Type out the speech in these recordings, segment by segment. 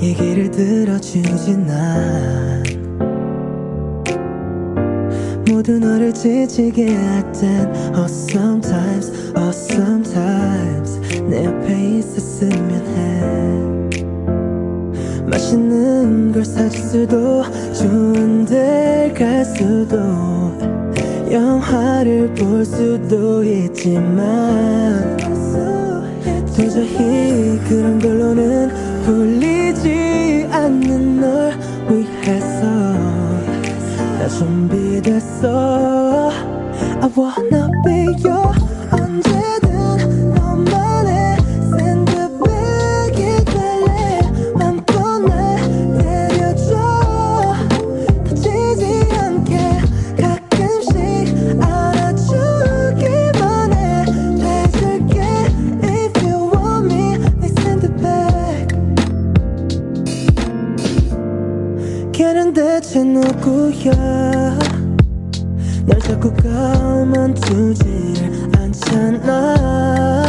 얘기를 들어주지 난 모두 너를 지치게 할 땐 Oh sometimes 내 옆에 있었으면 해 맛있는 걸 사줄 수도 좋은 데를 갈 수도 영화를 볼 수도 있지만 도저히 그런 걸로는 풀리지 않는 널 위해서 나 준비됐어 I wanna be your 언제든 너만의 샌드백이 될래 맘껏 날 때려줘 다치지 않게 가끔씩 안아주기만 해 돼줄게 If you want me 내 샌드백 걔는 대체 누구야 날 자꾸 가만두질 않잖아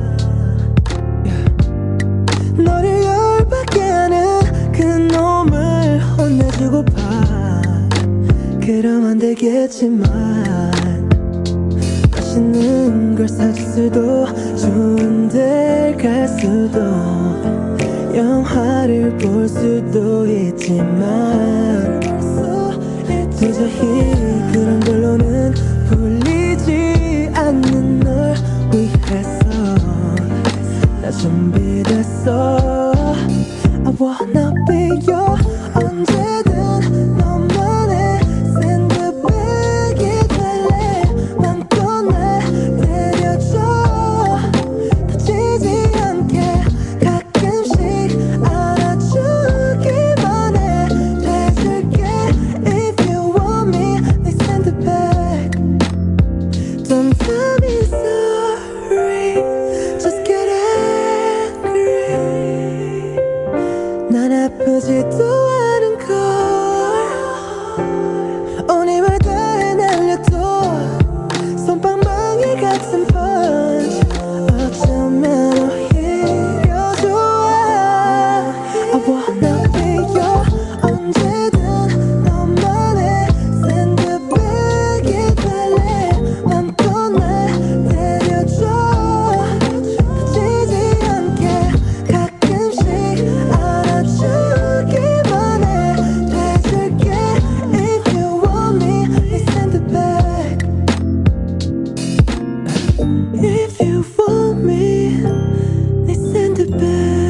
너를 열받게 하는 그 놈을 혼내주고파 그럼 안 되겠지만 맛있는 걸 사줄 수도 좋은 데를 갈 수도 영화를 볼 수도 있지만 도저히 그런 걸로는 풀리지 않는 널 위해서 나 준비됐어 I wanna be your 언제든 너만의 샌드백이 될래 맘껏 날 때려줘 다치지 않게 가끔씩 안아주기만 해 돼줄게 If you want me 내 샌드백 Don't tell me sorry Just get angry 난 아프지도 않은 걸 오니 말 다해 날려도 솜방망이 같은 punch 어쩌면 오히려 좋아 I wanna be your 언제든 너만의 샌드백이 될래 맘껏 날 때려줘 다치지 않게 가끔씩 안아주기만 해 돼줄게 If you want me 내 샌드백 If you want me 내 샌드백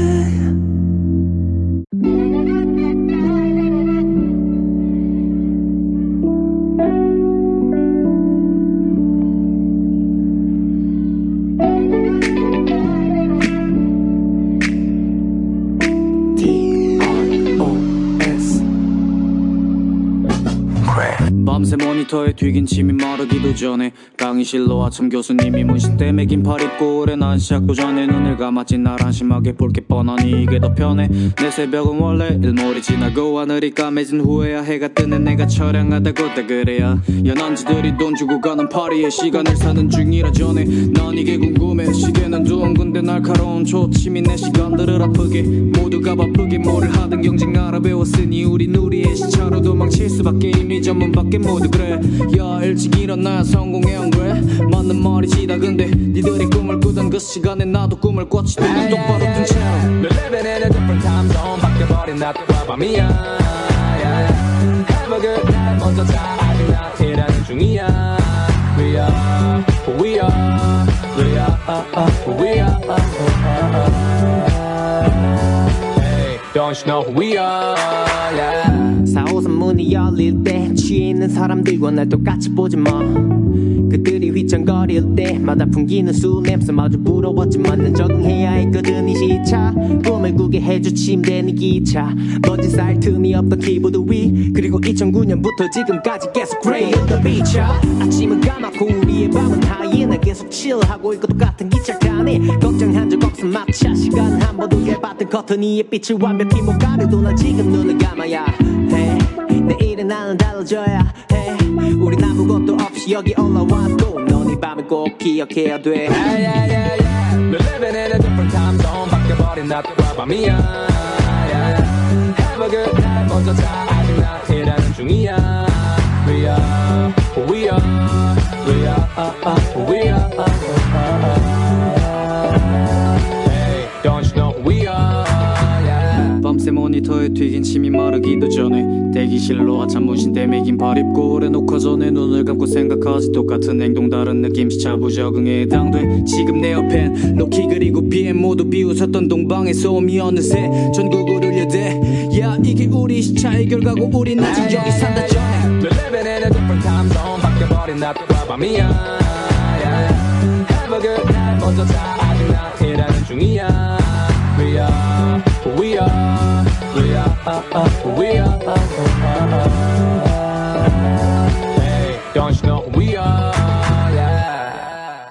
밤새 모니터에 튀긴 침이 마르기도 전에 강의실로 아침 교수님이 문신대 매긴 팔 입고 오래 난 시작도 전에 눈을 감았지 날 안심하게 볼 게 뻔하니 이게 더 편해 내 새벽은 원래 일몰이 지나고 하늘이 까매진 후에야 해가 뜨는 내가 처량하다고 다 그래야 연안지들이 돈 주고 가는 파리에 시간을 사는 중이라 전에 난 이게 궁금해 시계는 둥근데 날카로운 초침이 내 시간들을 아프게 모두가 바쁘게 뭐를 하든 경쟁 알아배웠으니 우린 우리의 시차로 도망칠 수밖에 이미 전문밖에 모두 그래 야 일찍 일어나야 성공해 안 그래 맞는 말이지 다 근데 니들이 꿈을 꾸던 그 시간에 나도 꿈을 꿨지 눈 똑바로 뜬 채로 We're living in a different time zone 바뀌어버린 낮과 밤이야 Have a good night 먼저 자 아직 낮이라는 중이야 We are who we are We are who we are Hey, don't you know who we are yeah. 453 문이 열릴 때 취해 있는 사람들과 날 똑같이 보지 마 그들이 휘청거릴 때마다 풍기는 술 냄새마저 부러웠지만 난 적응해야 했거든 이 시차 꿈을 꾸게 해줘 침대는 기차 먼지 살 틈이 없던 키보드 위 그리고 2009년부터 지금까지 계속 Gray on the beach 아침은 까맣고 우리의 밤은 하얘 날 계속 chill하고 있고 똑같은 기차 타네 걱정한 적 없어 막차 시간은 한 번도 해봤던 커튼위의 빛을 완벽히 못 가려도 난 지금 눈을 감아야 해 내일은 나는 달라져야 해 우린 아무것도 없이 여기 올라왔고 넌 이 밤을 꼭 기억해야 돼 Yeah, yeah, yeah, yeah. We're living in a different time zone 바뀌어버린 낮과 밤이야 yeah. a good night 먼저 자 아직 나 일하는 중이야 We are who we are We are who we are Hey don't you know who we are yeah. 밤새 모니터에 튀긴 침이 마르기도 전에 대기실로 아참 문신대 매긴 발 입고 오래 녹화 전에 눈을 감고 생각하지 똑같은 행동 다른 느낌 시차 부적응에 해당돼 지금 내 옆엔 로키 그리고 BM 모두 비웃었던 동방의 소음이 어느새 전국을 울려대 Yeah 이게 우리 시차의 결과고 우린 아직 여기 산다 전에 We're living in a different time zone 바뀌어버린 낮과 밤이야 yeah. Have a good night 먼저 자 아직 나 일하는 중이야 We are who we are We are who we are Hey don't you know who we are yeah.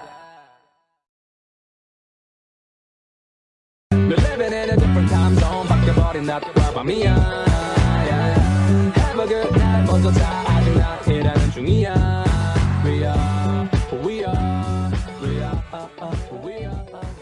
We're living in a different time zone 바뀌어버린 낮과 밤이야 yeah. Have a good night 먼저 자 아직 나 일하는 중이야 We are who we are We are who we are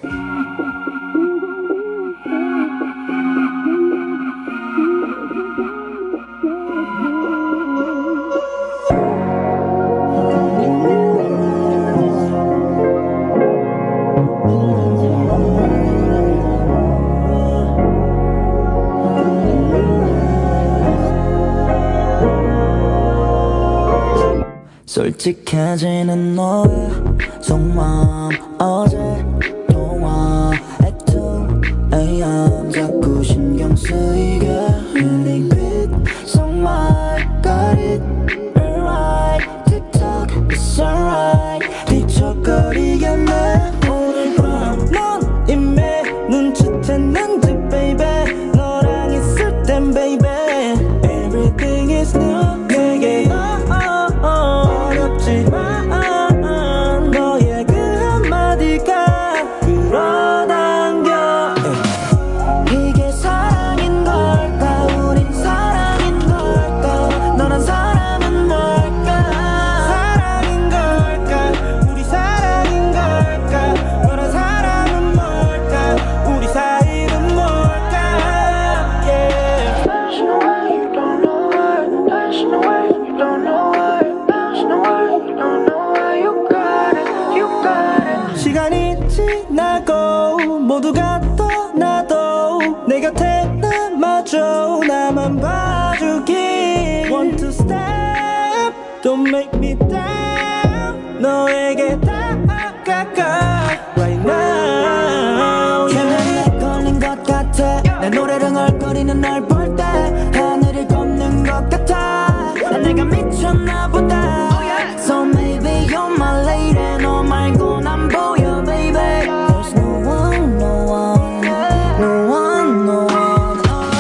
솔직해지는 너의 속마음 어제 통화 at 2am 자꾸 신경 쓰이게 Really quick 속말 got it alright TikTok it's alright 뒤척거리겠네 오늘 밤 넌 이미 눈치챘는지 baby 너랑 있을 땐 baby Everything is new 내게 어렵지만 너의 그 한마디가 끌어당겨 이게 사랑인 걸까 우린 사랑인 걸까 너란 사람은 뭘까 사랑인 걸까 우리 사랑인 걸까 너란 사람은 뭘까 우리 사이는 뭘까 yeah. There's no way you don't know her There's no way you don't know her 시간이 지나고 모두가 떠나도 내 곁에 남아줘 나만 봐주기 Want to step Don't make me down 너에게 다가가 Right now 캐머리에 걸린 것 같아 내 노래를 널거리는 널 볼 때 하늘을 걷는 것 같아 난 내가 미쳤나 보다 So maybe you're my lady 너 말곤 안 보여 baby There's no one, no one No one, no one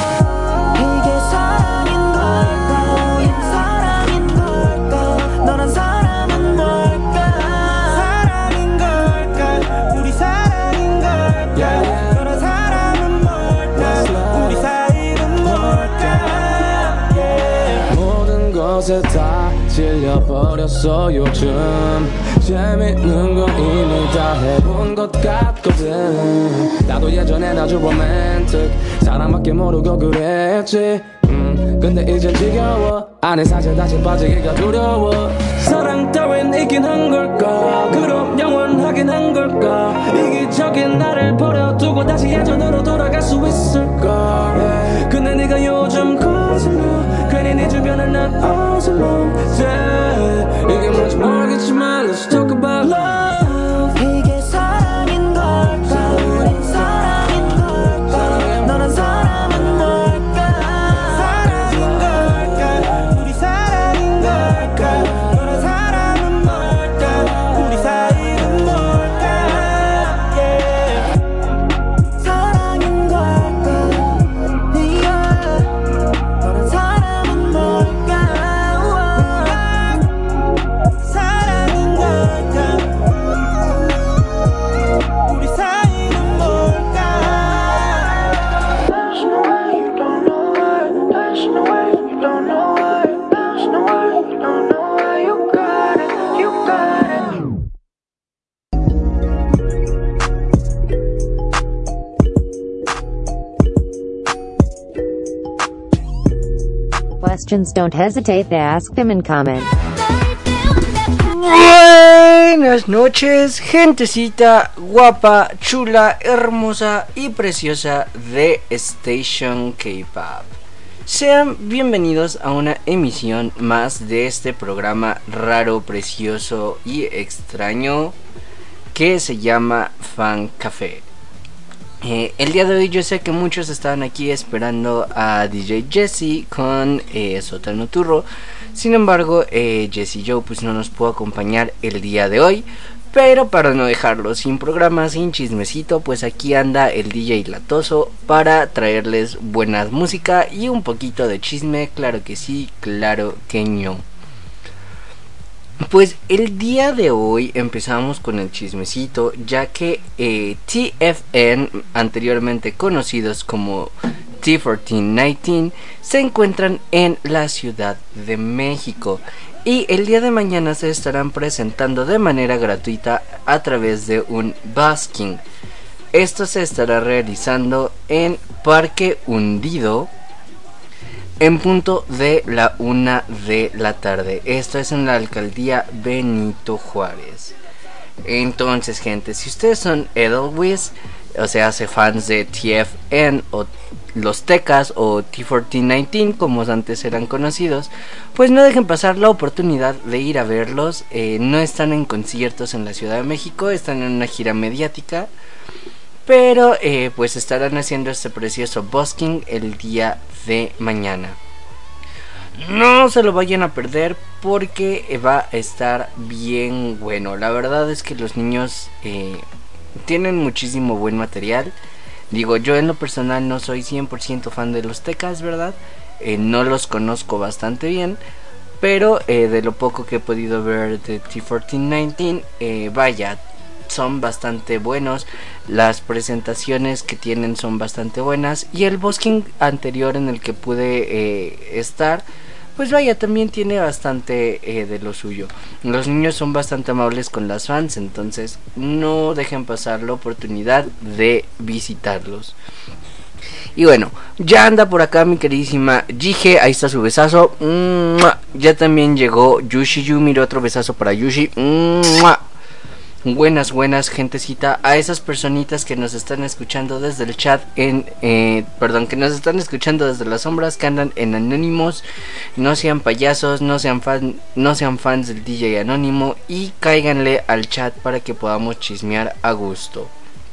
이게 사랑인 걸까 우린 사랑인 걸까 너란 사람은 뭘까 사랑인 걸까 우리 사랑인 걸까 너란 사람은 뭘까 우리 사이는 뭘까 yeah. 모든 것에 다 질려버렸어 요즘 재밌는 건 이미 다 해본 것 같거든 나도 예전엔 아주 로맨틱 사랑밖에 모르고 그랬지 근데 이젠 지겨워 안에 사실 다시 빠지기가 두려워 사랑 따윈 있긴 한 걸까 그럼 영원하긴 한 걸까 이기적인 나를 버려두고 다시 예전으로 돌아갈 수 있을까 yeah. 근데 네가 요즘 거슬려 괜히 네 주변을 난 어슬러 yeah. 이게 뭔지 모르겠지만 Let's talk about love 이게 사랑인 걸까 우린 사랑인 걸까 너란 사람은 뭘까 사랑인 걸까 우리 사랑인 걸까 너란 사람은 뭘까 우리 사이는 뭘까 yeah. 사랑인 걸까 yeah. 너란 사람은 뭘까 사랑인 걸까 questions, don't hesitate to ask them in comment. Buenas noches, gentecita guapa, chula, hermosa y preciosa de Station K-Pop. Sean bienvenidos a una emisión más de este programa raro, precioso y extraño que se llama Fan Café. El día de hoy yo sé que muchos estaban aquí esperando a DJ Jesse con Sótano Turro. Sin embargo, Jesse Joe pues no nos pudo acompañar el día de hoy. Pero para no dejarlo sin programa, sin chismecito, pues aquí anda el DJ Latoso para traerles buena música y un poquito de chisme. Claro que sí, claro que no. Pues el día de hoy empezamos con el chismecito, ya que TFN, anteriormente conocidos como T1419, se encuentran en la Ciudad de México y el día de mañana se estarán presentando de manera gratuita a través de un busking. Esto se estará realizando en Parque Hundido en punto de la 1 de la tarde. Esto es en la alcaldía Benito Juárez. Entonces, gente, si ustedes son Edelweiss, o sea, fans de TFN o los Tecas o T1419 como antes eran conocidos, pues no dejen pasar la oportunidad de ir a verlos. No están en conciertos en la Ciudad de México, están en una gira mediática, pero pues estarán haciendo este precioso busking el día de mañana. No se lo vayan a perder porque va a estar bien bueno. La verdad es que los niños tienen muchísimo buen material. Digo, yo en lo personal no soy 100% fan de los Tecas, ¿verdad? No los conozco bastante bien, pero de lo poco que he podido ver de T1419, vaya, son bastante buenos. Las presentaciones que tienen son bastante buenas. Y el busking anterior en el que pude estar, pues vaya, también tiene bastante de lo suyo. Los niños son bastante amables con las fans, entonces no dejen pasar la oportunidad de visitarlos. Y bueno, ya anda por acá mi queridísima Jige, ahí está su besazo. Ya también llegó Yushi Yumiro, otro besazo para Yushi. Buenas gentecita, a esas personitas que nos están escuchando desde el chat que nos están escuchando desde las sombras, que andan en anónimos. No sean payasos, no sean fans del DJ anónimo y cáiganle al chat para que podamos chismear a gusto.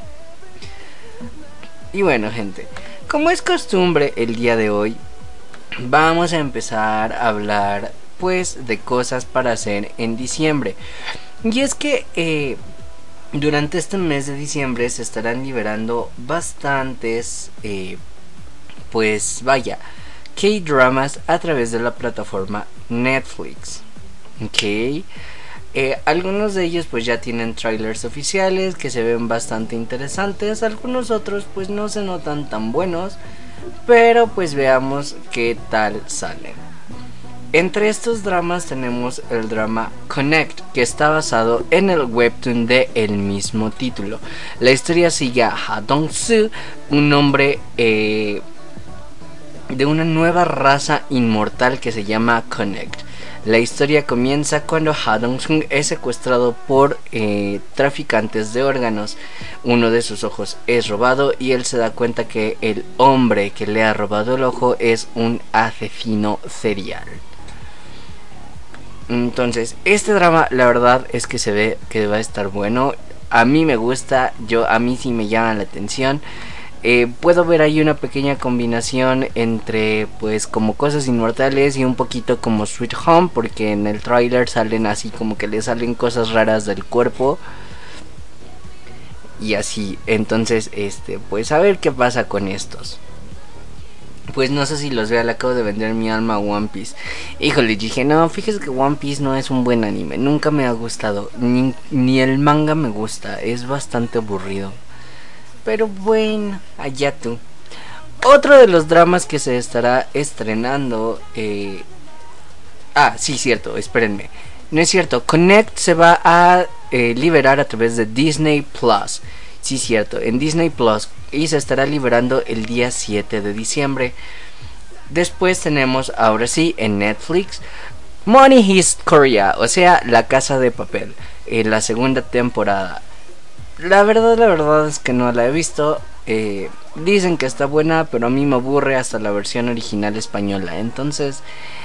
Y bueno, gente, como es costumbre el día de hoy, vamos a empezar a hablar pues de cosas para hacer en diciembre. Y es que durante este mes de diciembre se estarán liberando bastantes, pues vaya, K-dramas a través de la plataforma Netflix. Ok. Algunos de ellos pues ya tienen trailers oficiales que se ven bastante interesantes. Algunos otros pues no se notan tan buenos, pero pues veamos qué tal salen. Entre estos dramas tenemos el drama Connect, que está basado en el webtoon de el mismo título. La historia sigue a Ha Dong-soo, un hombre de una nueva raza inmortal que se llama Connect. La historia comienza cuando Ha Dong-soo es secuestrado por traficantes de órganos. Uno de sus ojos es robado y él se da cuenta que el hombre que le ha robado el ojo es un asesino serial. Entonces, este drama la verdad es que se ve que va a estar bueno. A mí me gusta, a mí sí me llama la atención. Puedo ver ahí una pequeña combinación entre pues como cosas inmortales y un poquito como Sweet Home, porque en el tráiler salen así como que le salen cosas raras del cuerpo y así. Entonces, pues a ver qué pasa con estos. Pues no sé si los vea, le acabo de vender mi alma a One Piece. Híjole, dije, no, fíjese que One Piece no es un buen anime. Nunca me ha gustado, ni el manga me gusta, es bastante aburrido. Pero bueno, allá tú. Otro de los dramas que se estará estrenando... sí, cierto, espérenme. No es cierto, Connect se va a liberar a través de Disney Plus. Sí, cierto, en Disney Plus. Y se estará liberando el día 7 de diciembre. Después tenemos ahora sí en Netflix Money Heist Korea, o sea, La Casa de Papel, en la segunda temporada. La verdad es que no la he visto. Dicen que está buena, pero a mí me aburre hasta la versión original española. Entonces,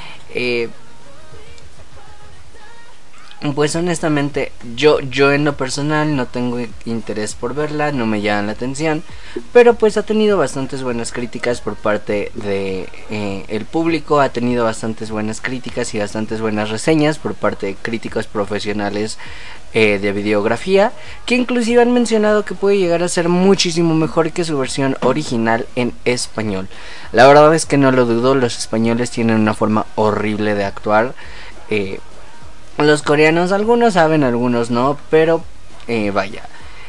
pues honestamente yo en lo personal no tengo interés por verla, no me llama la atención, pero pues ha tenido bastantes buenas críticas por parte de el público, ha tenido bastantes buenas críticas y bastantes buenas reseñas por parte de críticos profesionales de videografía, que inclusive han mencionado que puede llegar a ser muchísimo mejor que su versión original en español. La verdad es que no lo dudo, los españoles tienen una forma horrible de actuar. Los coreanos, algunos saben, algunos no, pero vaya.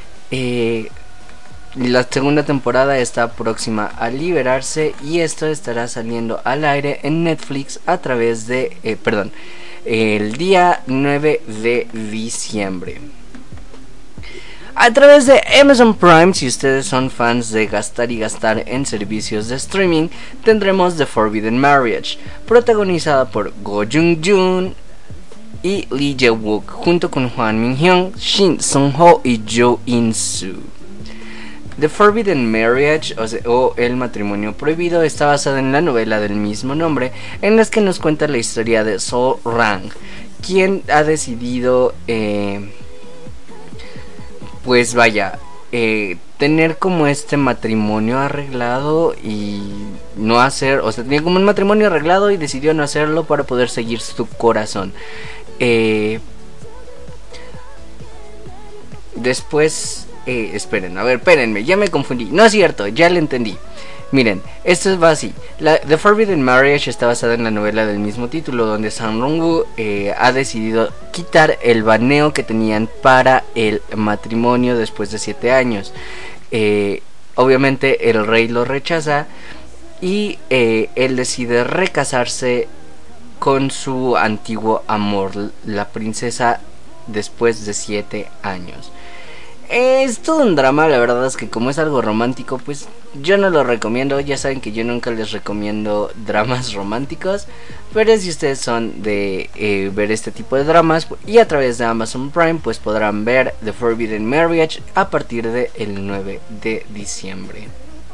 La segunda temporada está próxima a liberarse y esto estará saliendo al aire en Netflix a través de, el día 9 de diciembre. A través de Amazon Prime, si ustedes son fans de gastar y gastar en servicios de streaming, tendremos The Forbidden Marriage, protagonizada por Go Jung-joon y Lee Jae-wook, junto con Hwan Min-hyun, Shin Sung-ho y Jo In-soo. The Forbidden Marriage, o El Matrimonio Prohibido, está basada en la novela del mismo nombre, en la que nos cuenta la historia de Sol Rang, quien ha decidido, tener como este matrimonio arreglado y no hacer, tenía como un matrimonio arreglado y decidió no hacerlo para poder seguir su corazón. Después, espérenme, ya me confundí. No es cierto, ya le entendí. Miren, esto va así. The Forbidden Marriage está basada en la novela del mismo título, donde Sang Rong-woo ha decidido quitar el baneo que tenían para el matrimonio después de 7 años. Obviamente el rey lo rechaza y él decide recasarse con su antiguo amor, la princesa, después de 7 años. Es todo un drama, la verdad es que como es algo romántico, pues yo no lo recomiendo. Ya saben que yo nunca les recomiendo dramas románticos, pero si ustedes son de ver este tipo de dramas y a través de Amazon Prime, pues podrán ver The Forbidden Marriage a partir del 9 de diciembre.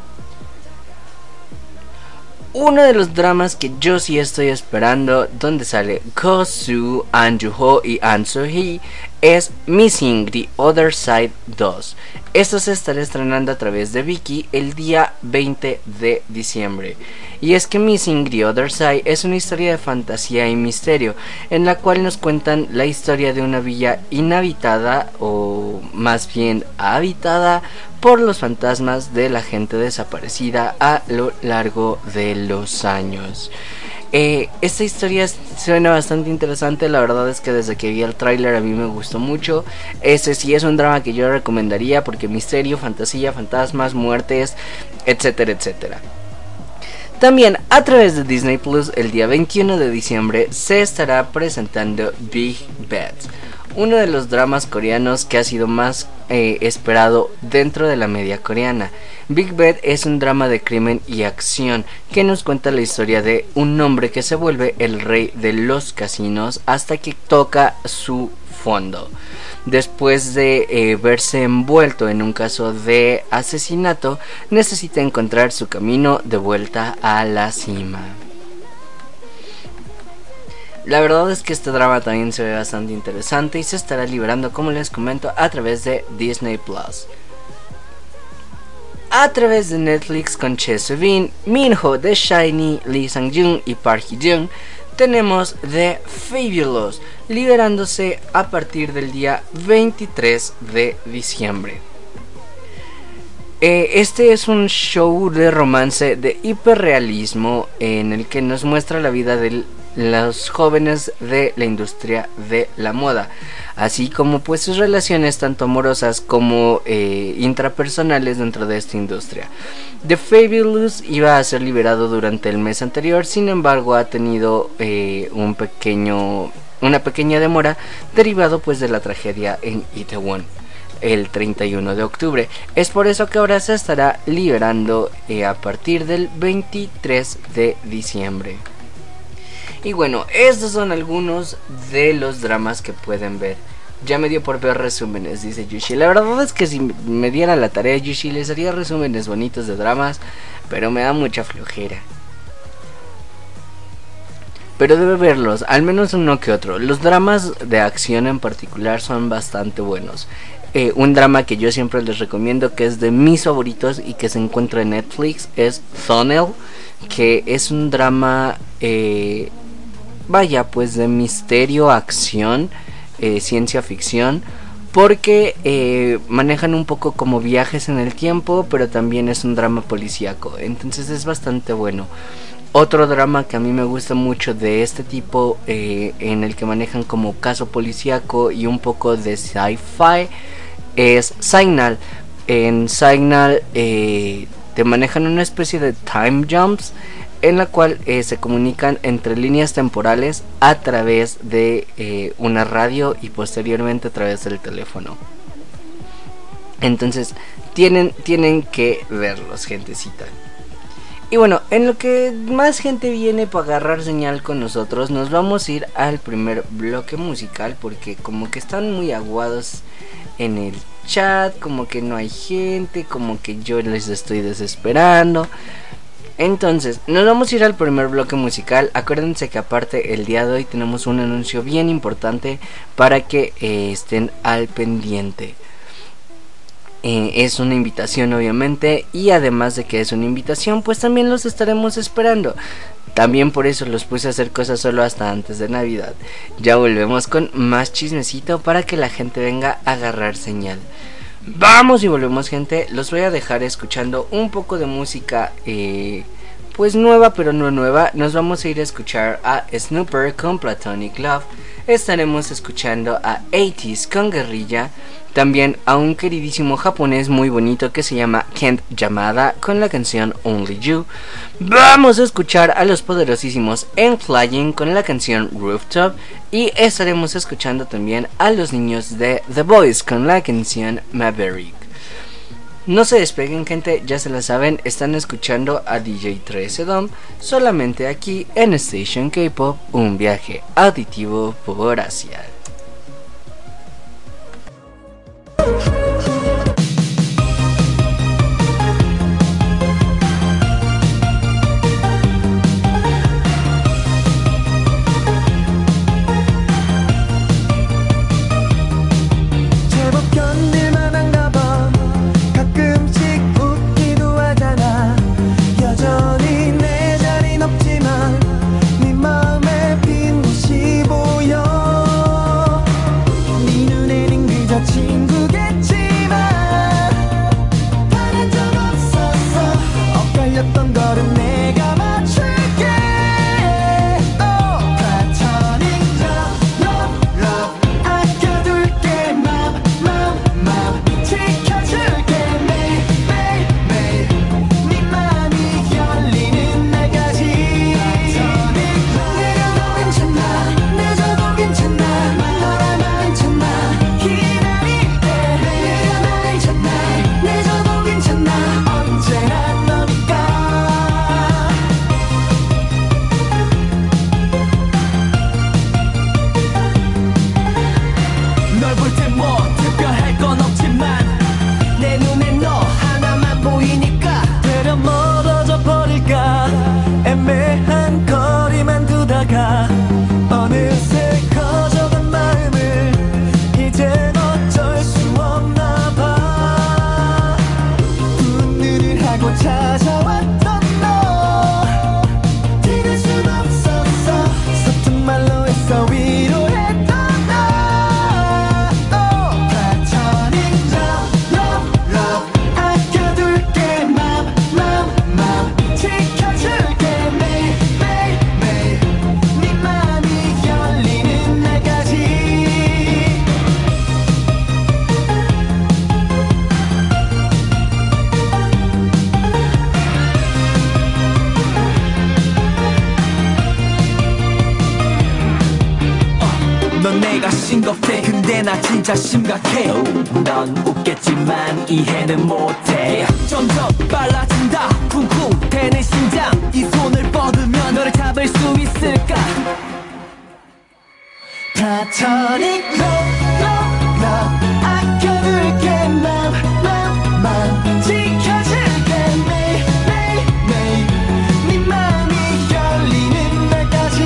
Uno de los dramas que yo sí estoy esperando, donde sale Go Soo, An Joo-ho y An So-hee, es Missing the Other Side 2. Esto se estará estrenando a través de Viki el día 20 de diciembre. Y es que Missing the Other Side es una historia de fantasía y misterio, en la cual nos cuentan la historia de una villa inhabitada, o más bien habitada, por los fantasmas de la gente desaparecida a lo largo de los años. Esta historia suena bastante interesante. La verdad es que desde que vi el tráiler a mí me gustó mucho. Ese sí es un drama que yo recomendaría, porque misterio, fantasía, fantasmas, muertes, etcétera, etcétera. También a través de Disney Plus el día 21 de diciembre se estará presentando Big Bad, uno de los dramas coreanos que ha sido más esperado dentro de la media coreana. Big Bad es un drama de crimen y acción que nos cuenta la historia de un hombre que se vuelve el rey de los casinos hasta que toca su fondo. Después de verse envuelto en un caso de asesinato, necesita encontrar su camino de vuelta a la cima. La verdad es que este drama también se ve bastante interesante y se estará liberando, como les comento, a través de Disney Plus. A través de Netflix, con Choi Soo-bin, Min-ho de SHINee, Lee Sang-joon y Park Hee-jung, tenemos The Fabulous, liberándose a partir del día 23 de diciembre. Este es un show de romance de hiperrealismo en el que nos muestra la vida de los jóvenes de la industria de la moda, así como pues sus relaciones tanto amorosas como intrapersonales dentro de esta industria. The Fabulous iba a ser liberado durante el mes anterior, sin embargo ha tenido una pequeña demora derivado pues de la tragedia en Itaewon. el 31 de octubre. Es por eso que ahora se estará liberando a partir del 23 de diciembre. Y bueno, estos son algunos de los dramas que pueden ver. Ya me dio por ver resúmenes, dice Yushi. La verdad es que si me diera la tarea, Yushi, les haría resúmenes bonitos de dramas, pero me da mucha flojera. Pero debe verlos, al menos uno que otro. Los dramas de acción en particular son bastante buenos. Un drama que yo siempre les recomiendo, que es de mis favoritos y que se encuentra en Netflix, es Thunnel, que es un drama, vaya, pues de misterio, acción, ciencia ficción, porque manejan un poco como viajes en el tiempo, pero también es un drama policíaco, entonces es bastante bueno. Otro drama que a mí me gusta mucho de este tipo, en el que manejan como caso policíaco y un poco de sci-fi, es Signal. En Signal te manejan una especie de time jumps, en la cual se comunican entre líneas temporales a través de una radio y posteriormente a través del teléfono. Entonces tienen que verlos, gentecita. Y bueno, en lo que más gente viene para agarrar señal con nosotros, nos vamos a ir al primer bloque musical, porque como que están muy aguados en el chat, como que no hay gente, como que yo les estoy desesperando. Entonces, nos vamos a ir al primer bloque musical. Acuérdense que aparte el día de hoy tenemos un anuncio bien importante para que estén al pendiente. Es una invitación, obviamente, y además de que es una invitación, pues también los estaremos esperando. También por eso los puse a hacer cosas solo hasta antes de Navidad. Ya volvemos con más chismecito para que la gente venga a agarrar señal. Vamos y volvemos, gente. Los voy a dejar escuchando un poco de música, pues nueva pero no nueva. Nos vamos a ir a escuchar a Snooper con Platonic Love. Estaremos escuchando a 80s con Guerrilla. También a un queridísimo japonés muy bonito que se llama Kent Yamada con la canción Only You. Vamos a escuchar a los poderosísimos En Flying con la canción Rooftop. Y estaremos escuchando también a los niños de The Boys con la canción Maverick. No se despeguen, gente, ya se la saben, están escuchando a DJ 13 Dom solamente aquí en Station K-Pop, un viaje auditivo por Asia. 싱겁대 근데 게 나 진짜 심각해. 넌 웃겠지만 이해는 못해. 점점 빨라진다 쿵쿵대는 심장. 이 손을 뻗으면 너를 잡을 수 있을까. Platonic love 아껴둘게 맘 지켜줄게 매일 네 맘이 열리는 날까지.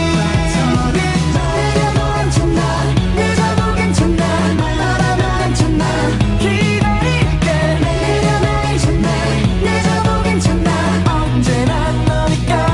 내려도 괜찮아 늦어도 괜찮아 말하면 괜찮아 기다릴게. 내려도 괜찮아 늦어도 괜찮아 언제나 너니까.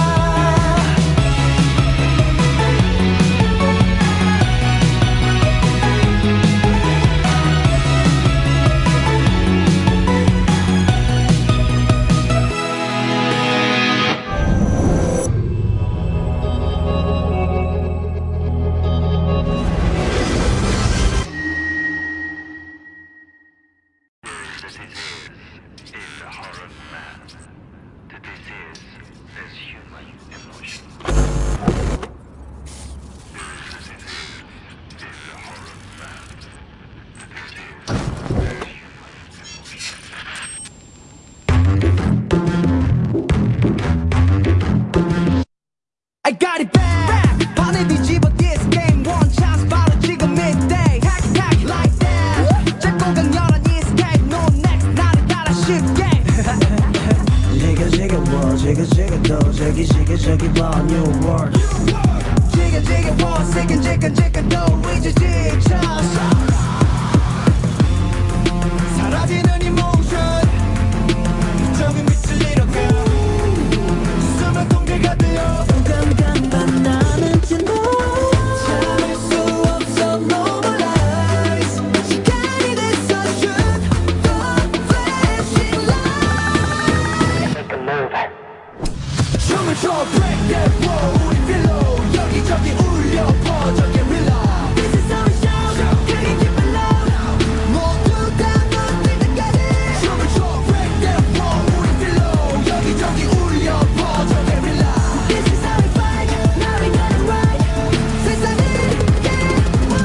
I got it back. 판을 뒤집어 this game one chance 바로 지금 midday. Hack like that. 짧고 강렬한 escape no next 나를 따라 쉽게. 지겨워 지겨도 지기지겨 new world. 지겨워 지끈지끈도 이제 지쳤어. 사라지는 emotion 저기 밑을 잃어가. 숨은 공기가 되어 나는 진도 참을 수 없어 no more lies. 시간이 됐어 shoot the flashing light. Make a move. 춤을 춰 break that wall. 우리 pillow 여기저기 울려 퍼져 guerrilla. This is how we shout. Can you keep it loud? 모두 다 눈뜰 때까지. 춤을 춰 break that wall. 우리 pillow 여기저기 울려 퍼져 guerrilla. This is how we fight. Now we got it right. 세상을 get what we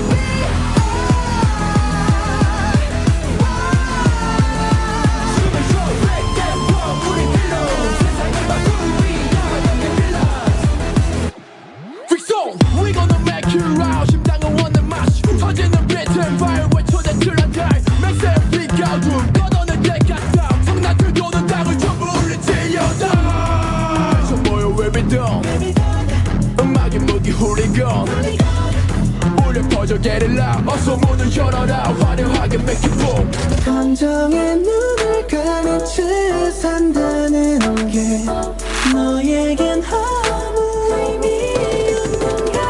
are. 춤을 춰 break that wall. 우리 pillow 세상을 바꿀 위험한 guerrilla. Freak song, we gonna make you out. 심장은 원하는 맛 터지는 비트는 fire 외쳐대 칠한달. Make them freak out room 걷어낼 때까지 성난들 도는 땅을 전부 울리치려다. 저 모여 we be done. 음악의 무기 훌리건 울려 퍼져 get it loud. 어서 문을 열어라 화려하게 make it boom. 감정에 눈을 감은 채 산다는 게 너에겐 아무 의미 없는가.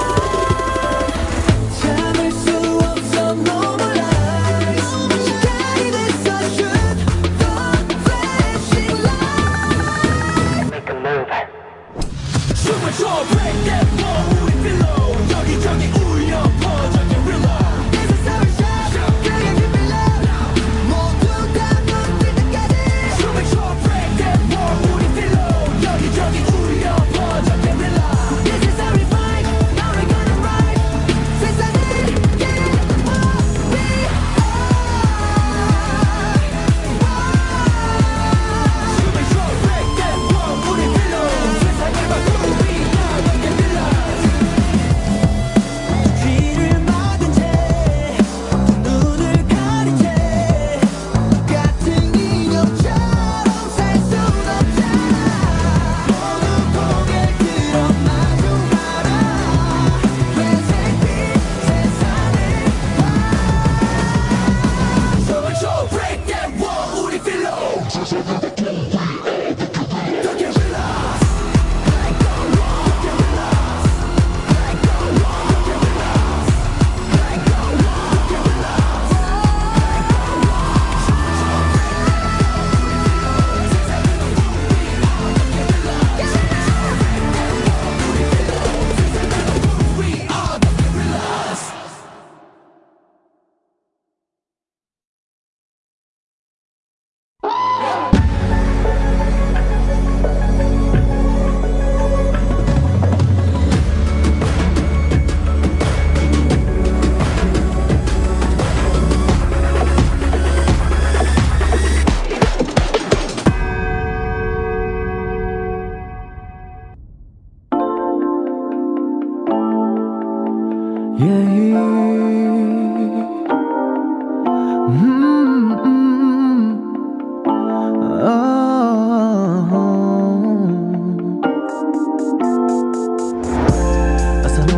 참을 수 없어 no more lies. 시간이 됐어 shoot the flashing light. Make a move. 춤을 춰 break that wall. 우리 pillow 여기저기 울려 퍼져 guerrilla. This is how we shout. Can you keep it loud? 모두 다 눈뜰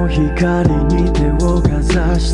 光に手をかざした。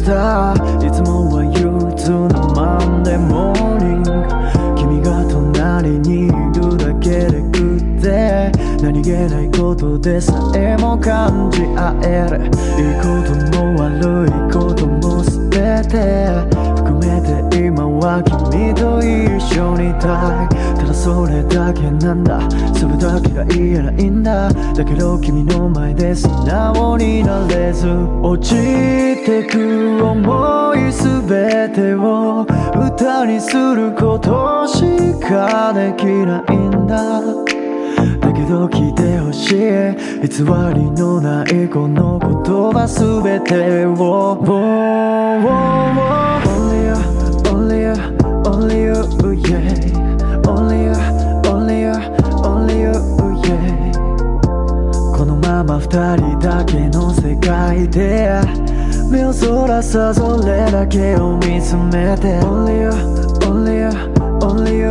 いつもは憂鬱なマンデーモーニング、君が隣にいるだけで食って何気ないことでさえも感じ合える。いいことも悪いことも全て含めて今は君と一緒にいたい。ただそれだけなんだ、それだけが言えないんだ。だけど君の前で素直になれず、落ちてく想い全てを歌にすることしかできないんだ。だけど聞いてほしい、偽りのないこの言葉全てを、Only you, only you, only you, yeah. Only you, only you, only you, yeah. このまま二人だけの世界で目をそらさず俺だけを見つめて Only you, only you, only you,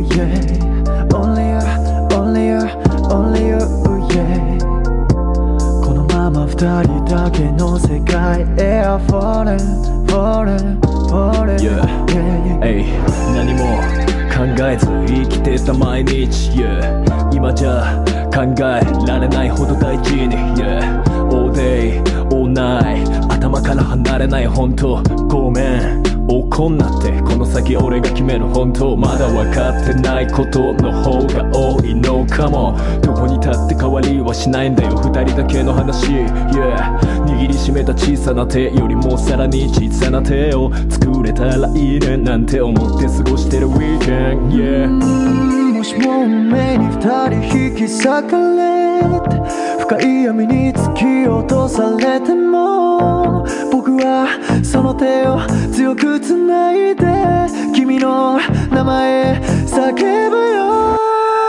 yeah. Only you, only you, only you, yeah. このまま二人だけの世界へ Falling, falling, falling, yeah. Hey, 何も考えず生きてた毎日、yeah. 今じゃ考えられないほど大事に、yeah. All day, all night 頭から離れない本当ごめん怒んなって、この先俺が決める本当まだ分かってないことの方が多いのかも。どこに立って変わりはしないんだよ、二人だけの話、yeah. 握りしめた小さな手よりもさらに小さな手を作れたらいいねなんて思って過ごしてるウィーケン、yeah. もしも目に二人引き裂かれて深い闇に突き落とされても、僕はその手を強く繋いで君の名前叫ぶよ。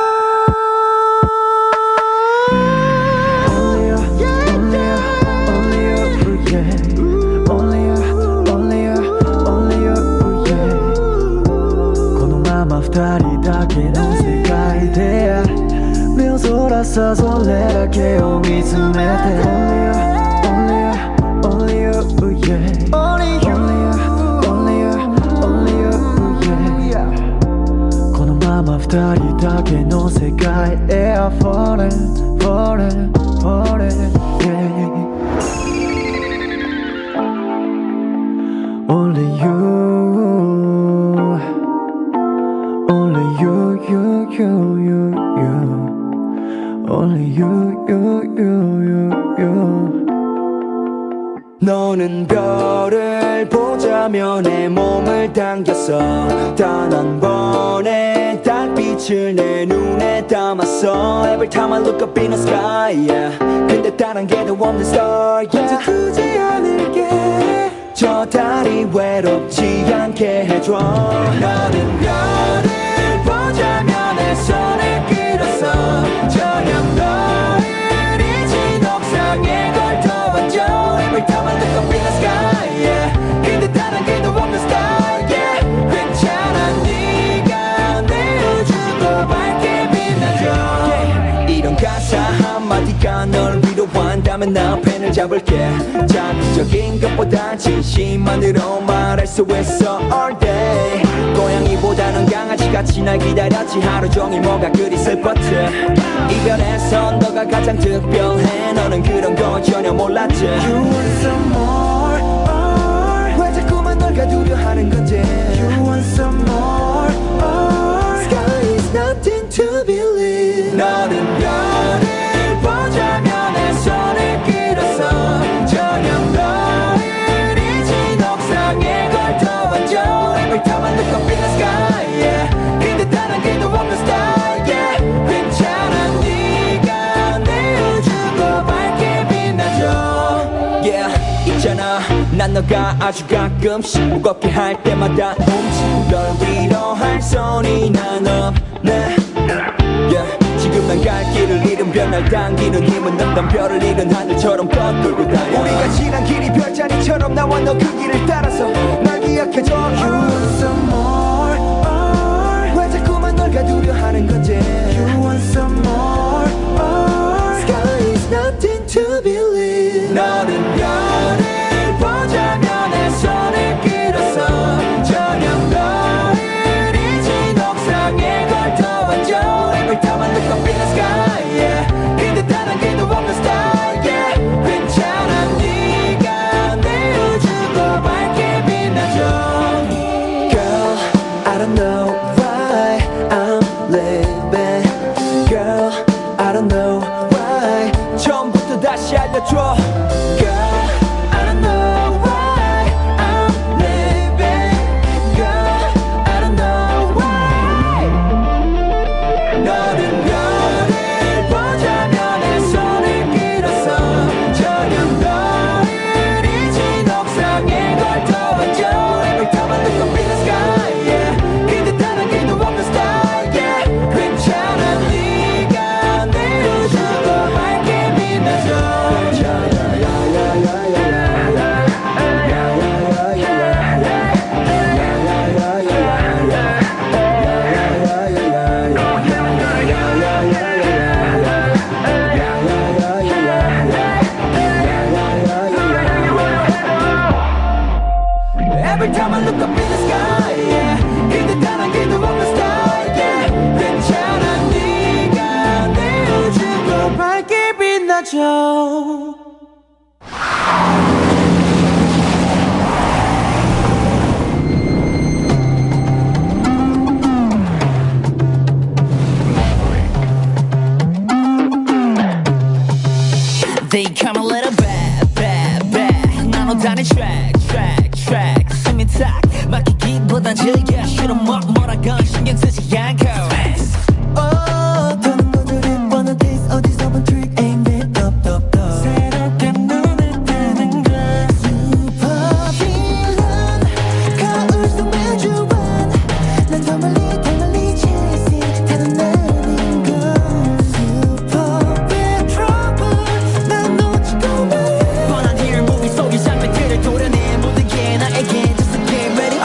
Only you, only you, only you, yeah. Only you, only you, only you, yeah. このまま二人だけの世界で目をそらさず俺だけを見つめて Only you, only you, only you, yeah. Only you, only you, only you, yeah. このまま二人だけの世界へ Falling, falling, falling, yeah. Only you, only you, you, you, you, you. Only you, you, you, you, you. 너는 별을 보자며 내 몸을 당겼어. 단 한 번의 달빛을 내 눈에 담았어. Every time I look up in the sky, yeah. 근데 다른 게도 없는 star, yeah. 두지 않을게. 저 달이 외롭지 않게 해줘. 너는 별을 보자며 내 손을 끌었어. 저녁 너를 잊은 옥상에 걸터왔죠. Every time I look up in the sky, yeah. 근데 다른 게도 없는 star, yeah. 괜찮아 네가 내 우주도 밝게 빛나줘, yeah. 이런 가사 한마디가 널 위로한다면 난 펜을 잡을게. 자극적인 것보다 진심만으로 말할 수 있어 all day. 고양이보다는 강아지같이 날 기다렸지. 하루 종일 뭐가 그리 슬펐지. 이별에서 너가 가장 특별해. 너는 그런 거 전혀 몰랐지. You want some more, 왜 자꾸만 널 가두려 하는 건지. You want some more, sky is nothing to believe. 너는 별을 보자며 내 손을 끌었어. 저녁 너를 잊은 옥상에 걸터왔죠. Every time I look up in the sky, yeah. 근데 다른 게도 없는 star, yeah. 괜찮아 네가 내 우주도 밝게 빛나줘, yeah. 있잖아 난 너가 아주 가끔씩 무겁게 할 때마다 널 위로할 손이 난 없네, yeah. 지금 난 갈 길을 잃은 별 날 당기는 힘은 없던 별을 잃은 하늘처럼 꺾고 다녀. 우리가 지난 길이 별자리처럼 나와 너 그 길을 따라서 날 기억해줘. You want some more, 왜 자꾸만 널 가두려 하는 건지. You want some more, sky is nothing to believe. 너는 Every time I look up in the sky, yeah. 근데 다른 길도 없는 style, yeah. 괜찮아 네가 내 우주도 밝게 빛나줘. Girl, I don't know why I'm living. Girl, I don't know why. 처음부터 다시 알려줘. Girl, I don't know why I'm living. Girl, I don't know why. 너는 별을 보자면 내 손을 길어서 저녁 너를 잊은 옥상에 걸터와줘. Every time I look up in the sky, yeah. 근데 다른 길도 없는 style, yeah. 괜찮아 네가 내 우주도 밝게 빛나줘. Every time I look up in the sky, yeah. 근데 다른 길도 없는 style, yeah. 괜찮아 네가 내 우주도 밝게 빛나줘. They come a little bad, bad, bad. 나눠 다닌 track, track, track. 숨이 탁 막히기보단 즐겨 싫어 뭐라건 신경 쓰지 않고. 다른 것들이 뻔한 taste 어디서 본 trick ain't it up, up, up. 새롭게 눈에 뜨는 건 super villain. 가을 속 매주한 난 더 멀리 더 멀리 chasing 달아나는 건 super big trouble. 난 놓치고 말 뻔한 real movie 속의 장면들을 도려내 모든 게 나에게 just a game ready.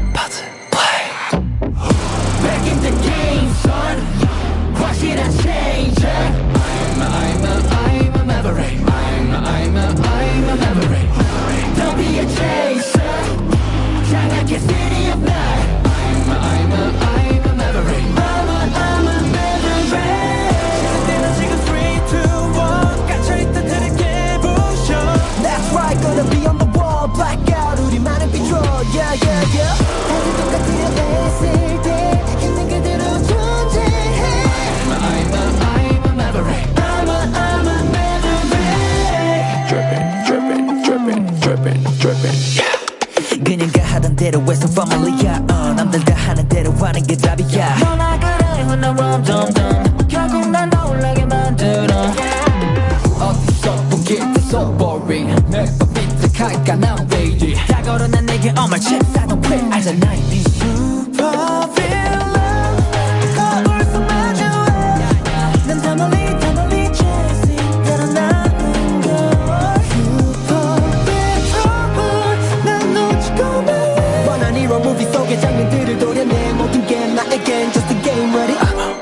Back in the game, son. 확실한 change. I'm a maverick. I'm a maverick. Don't be a chaser. 장악의 city of night. I'm a maverick. I'm a maverick. 시작되는 지금 3, 2, 1. 갇혀있던 들에게 부셔. That's right, gonna be on the wall. Blackout, 우리만을 비춰. Yeah, yeah, yeah. 다들 똑같으려 애쓸 때 있는 그대로 존재해. I'm a maverick. I'm a maverick. Drippin', drippin', drippin', drippin', drippin'. 그냥 가 하던 대로 해서 familiar. 남들 다 하는 대로 하는 게 답이야. 너나 그래 혼나 럼덤덤. 결국 난 놀라게 만들어. 어디서 본 길도 so boring. 매번 삐딱할까 난 baby. 다 걸어난 내게 all my chips I don't quit. 알잖아 이미. Super villain. 거울 속 마주해. 난 더 멀리 chasing 달아나는 걸. Super big trouble. 난 놓치고 말. 뻔한 hero movie 속의 장면들을 도려내 모든 게 나에겐 just a game ready.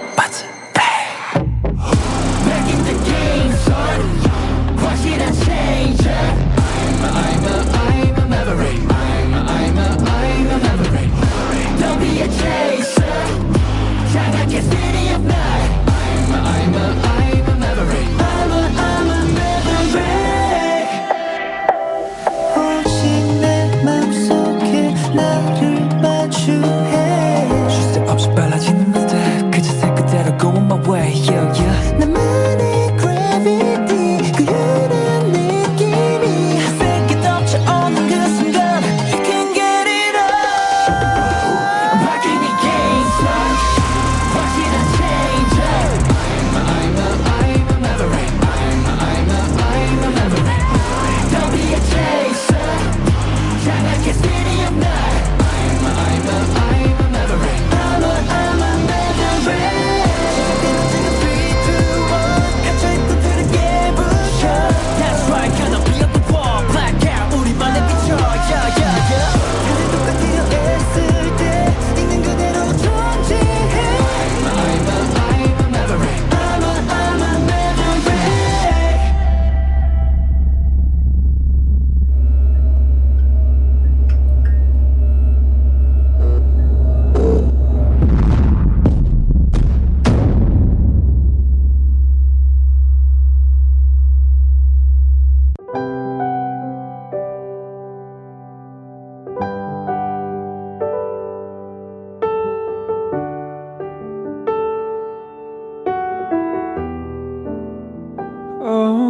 Back in the game, son. 확실한 change. I'm a maverick. I'm a maverick.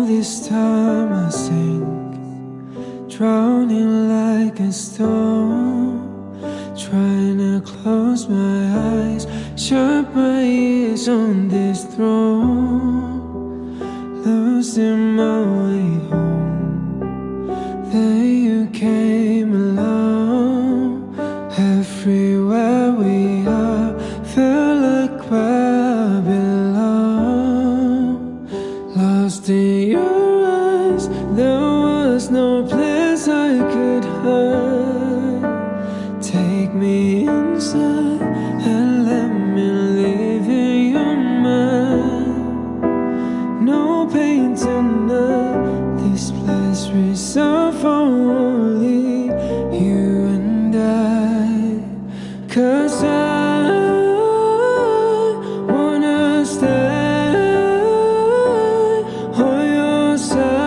this time I sink, drowning like a stone, trying to close my eyes, shut my ears on this throne, losing my way home. Then you came along, everywhere we are, felt like where I belong. Lost in your eyes, there was no place I could hide. Take me inside and let me live in your mind. No pain tonight, this place reserved for only you and I. 'Cause I wanna stay on your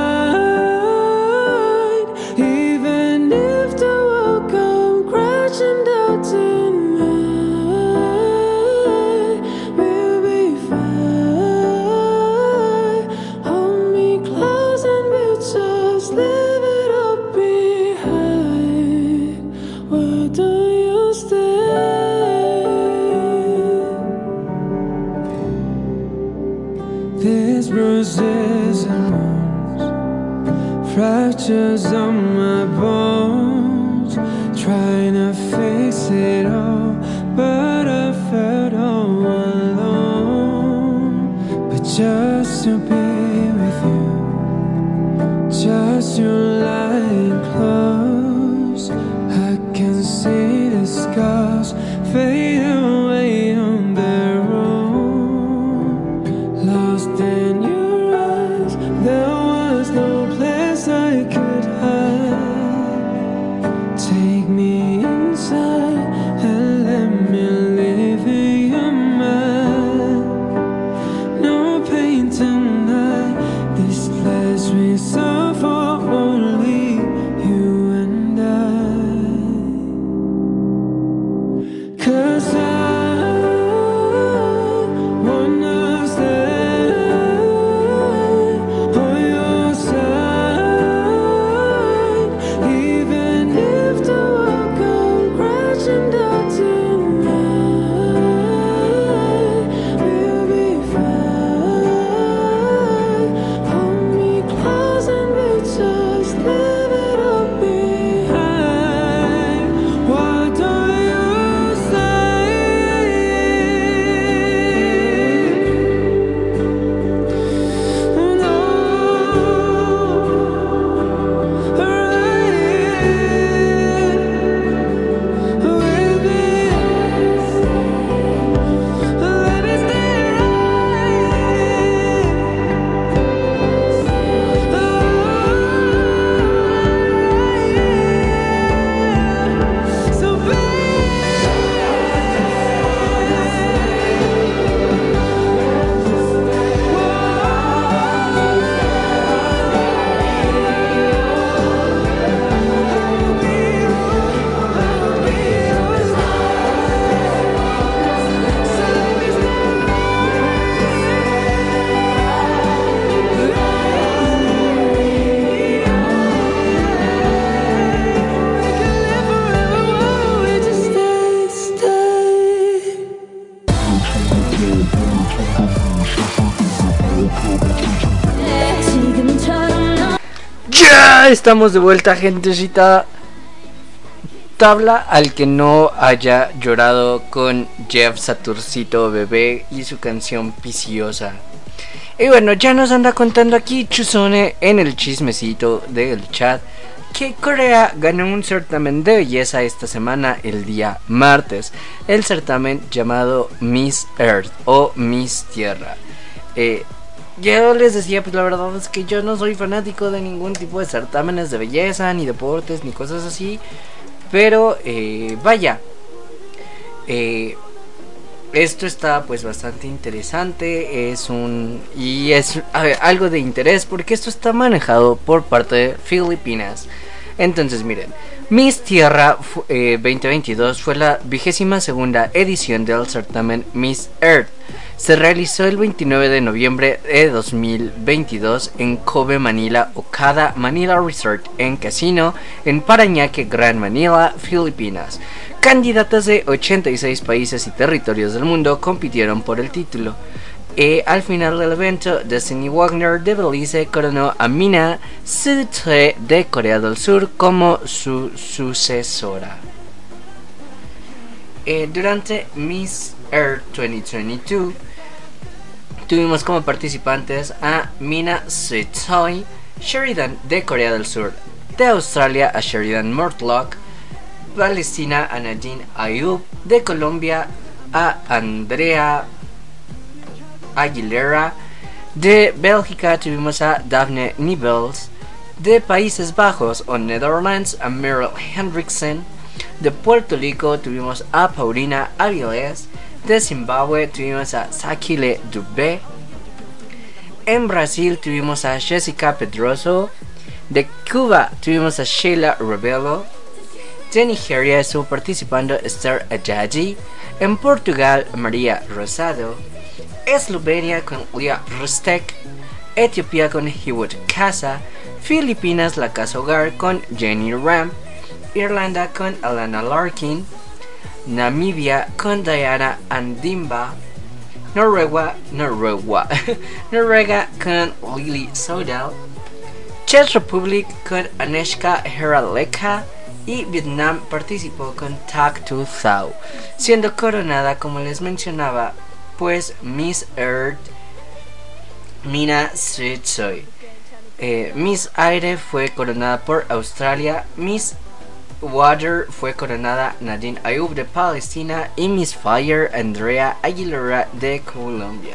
side, even if the world come crashing down tonight. We'll be fine. Hold me close and we'll just leave it all behind. Why don't you stay? These bruises and wounds, fractures on my bones, trying to fix it all, but I felt all alone. But just to be with you, just you lying close, I can see the scars fade away on the road. Lost in your eyes, there was no place I could hide. Take me inside and let me live in your mind. No pain tonight, this place reserved for only you and I. 'Cause I wanna stay on your side, even if the world come crashing down tonight. We'll be fine. Hold me close and we'll just leave it all behind. Why don't you stay? No, let me stay right. So Ya estamos de vuelta, gentecita. Tabla al que no haya llorado con Jeff Saturcito Bebé y su canción Piciosa. Y bueno, ya nos anda contando aquí Chuzone en el chismecito del chat que Corea ganó un certamen de belleza esta semana, el día martes. El certamen llamado Miss Earth o Miss Tierra. Yo les decía, pues la verdad es que yo no soy fanático de ningún tipo de certámenes de belleza, ni deportes, ni cosas así. Pero vaya, esto está pues bastante interesante. Es algo de interés porque esto está manejado por parte de Filipinas. Entonces miren, Miss Tierra 2022 fue la 22ª edición del certamen Miss Earth. se realizó el 29 de noviembre de 2022 en Kobe, Manila, Okada Manila Resort and Casino en Parañaque, Gran Manila, Filipinas. Candidatas de 86 países y territorios del mundo compitieron por el título. Al final del evento, Destiny Wagner de Belice coronó a Mina Soo-tae de Corea del Sur como su sucesora. Durante Miss Earth 2022 tuvimos como participantes a Mina Soo-tae Sheridan de Corea del Sur, de Australia a Sheridan Mortlock, Palestina a Nadine Ayub, de Colombia a Andrea Aguilera, de Bélgica tuvimos a Daphne Nibels, de Países Bajos o Netherlands a Meryl Hendrickson, de Puerto Rico tuvimos a Paulina Avilés, de Zimbabue tuvimos a Sakile Dubé, en Brasil tuvimos a Jessica Pedroso, de Cuba tuvimos a Sheila Rebelo, de Nigeria estuvo participando Esther Ajayi, en Portugal María Rosado, Eslovenia con Lia Rustek, Etiopía con Hewitt Casa, Filipinas la casa hogar con Jenny Ram, Irlanda con Alana Larkin, Namibia con Diana Andimba, Noruega con Lily Sodal, Czech Republic con Aneshka Heraleka y Vietnam participó con Tak Tu Thao, siendo coronada, como les mencionaba, pues Miss Earth Mina Soo-tae. Miss Aire fue coronada por Australia, Miss Water fue coronada Nadine Ayub de Palestina y Miss Fire Andrea Aguilera de Colombia.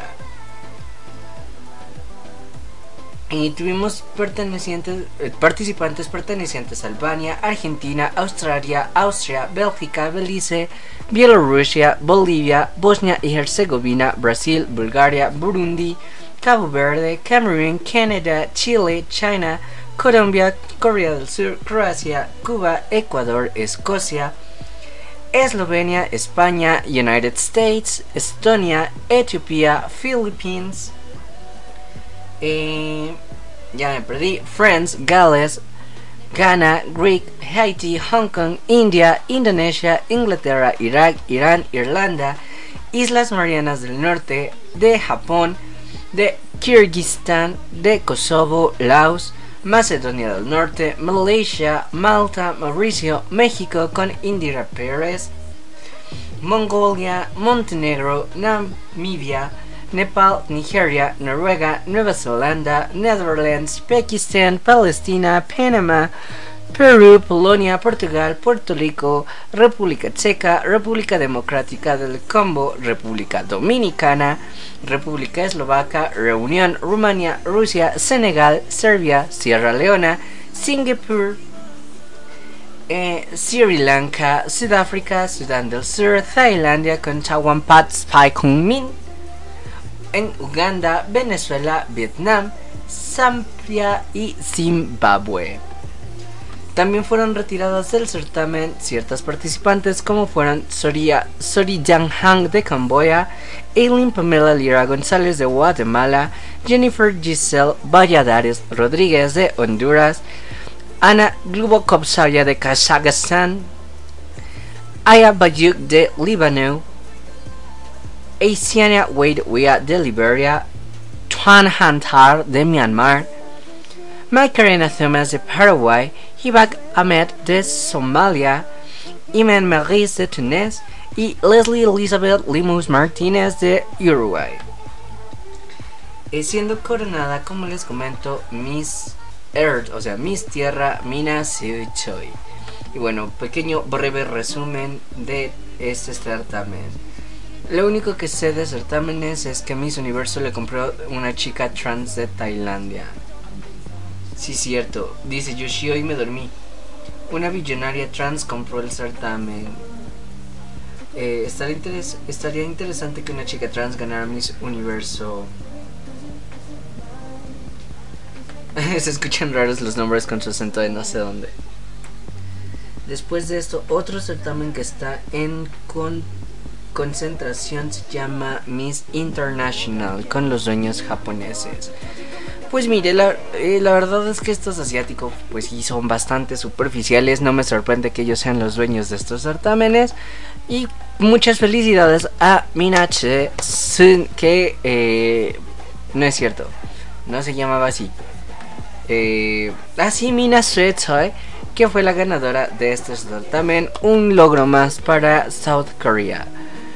Y tuvimos participantes pertenecientes a Albania, Argentina, Australia, Austria, Bélgica, Belice, Bielorrusia, Bolivia, Bosnia y Herzegovina, Brasil, Bulgaria, Burundi, Cabo Verde, Camerún, Canadá, Chile, China, Colombia, Corea del Sur, Croacia, Cuba, Ecuador, Escocia, Eslovenia, España, United States, Estonia, Etiopía, Philippines, ya me perdí, France, Gales, Ghana, Greek, Haití, Hong Kong, India, Indonesia, Inglaterra, Irak, Irán, Irlanda, Islas Marianas del Norte, de Japón, de Kirguistán, de Kosovo, Laos, Macedonia del Norte, Malaysia, Malta, Mauricio, México con Indira Pérez, Mongolia, Montenegro, Namibia, Nepal, Nigeria, Noruega, Nueva Zelanda, Netherlands, Pakistán, Palestina, Panamá, Perú, Polonia, Portugal, Puerto Rico, República Checa, República Democrática del Congo, República Dominicana, República Eslovaca, Reunión, Rumania, Rusia, Senegal, Serbia, Sierra Leona, Singapur, Sri Lanka, Sudáfrica, Sudán del Sur, Tailandia con Taiwanpat Spai Kung Min, en Uganda, Venezuela, Vietnam, Zambia y Zimbabue. También fueron retiradas del certamen ciertas participantes como fueron Sori Yang Hang de Camboya, Aileen Pamela Lira González de Guatemala, Jennifer Giselle Valladares Rodríguez de Honduras, Ana Glubokobsaya de Kazajstán, Aya Bayuk de Líbano, Asiana Wade Wea de Liberia, Tuan Hantar de Myanmar, Macarena Thomas de Paraguay, Hibak Ahmed de Somalia, Iman Maris de Túnez y Leslie Elizabeth Limus Martínez de Uruguay. Siendo coronada, como les comento, Miss Earth, o sea, Miss Tierra, Mina Soo-tae. Y bueno, pequeño breve resumen de este certamen. Lo único que sé de certámenes es que Miss Universo le compró una chica trans de Tailandia. Sí, cierto, dice Yoshio y me dormí. Una billonaria trans compró el certamen. Estaría interesante que una chica trans ganara Miss Universo. Se escuchan raros los nombres con su acento de no sé dónde. Después de esto, otro certamen que está en concentración se llama Miss International con los dueños japoneses. Pues mire, la verdad es que estos asiáticos pues sí son bastante superficiales. No me sorprende que ellos sean los dueños de estos certámenes. Y muchas felicidades a Minache Sun, que no es cierto, no se llamaba así. Así Minache Choi, que fue la ganadora de este certamen. Un logro más para South Korea.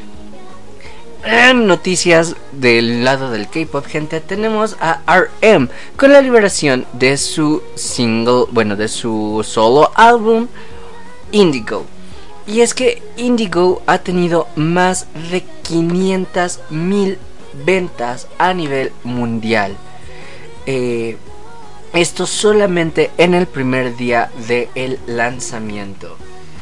En noticias del lado del K-pop, gente, tenemos a RM con la liberación de su single, bueno, de su solo álbum Indigo. Y es que Indigo ha tenido más de 500,000 ventas a nivel mundial. Esto solamente en el primer día del lanzamiento.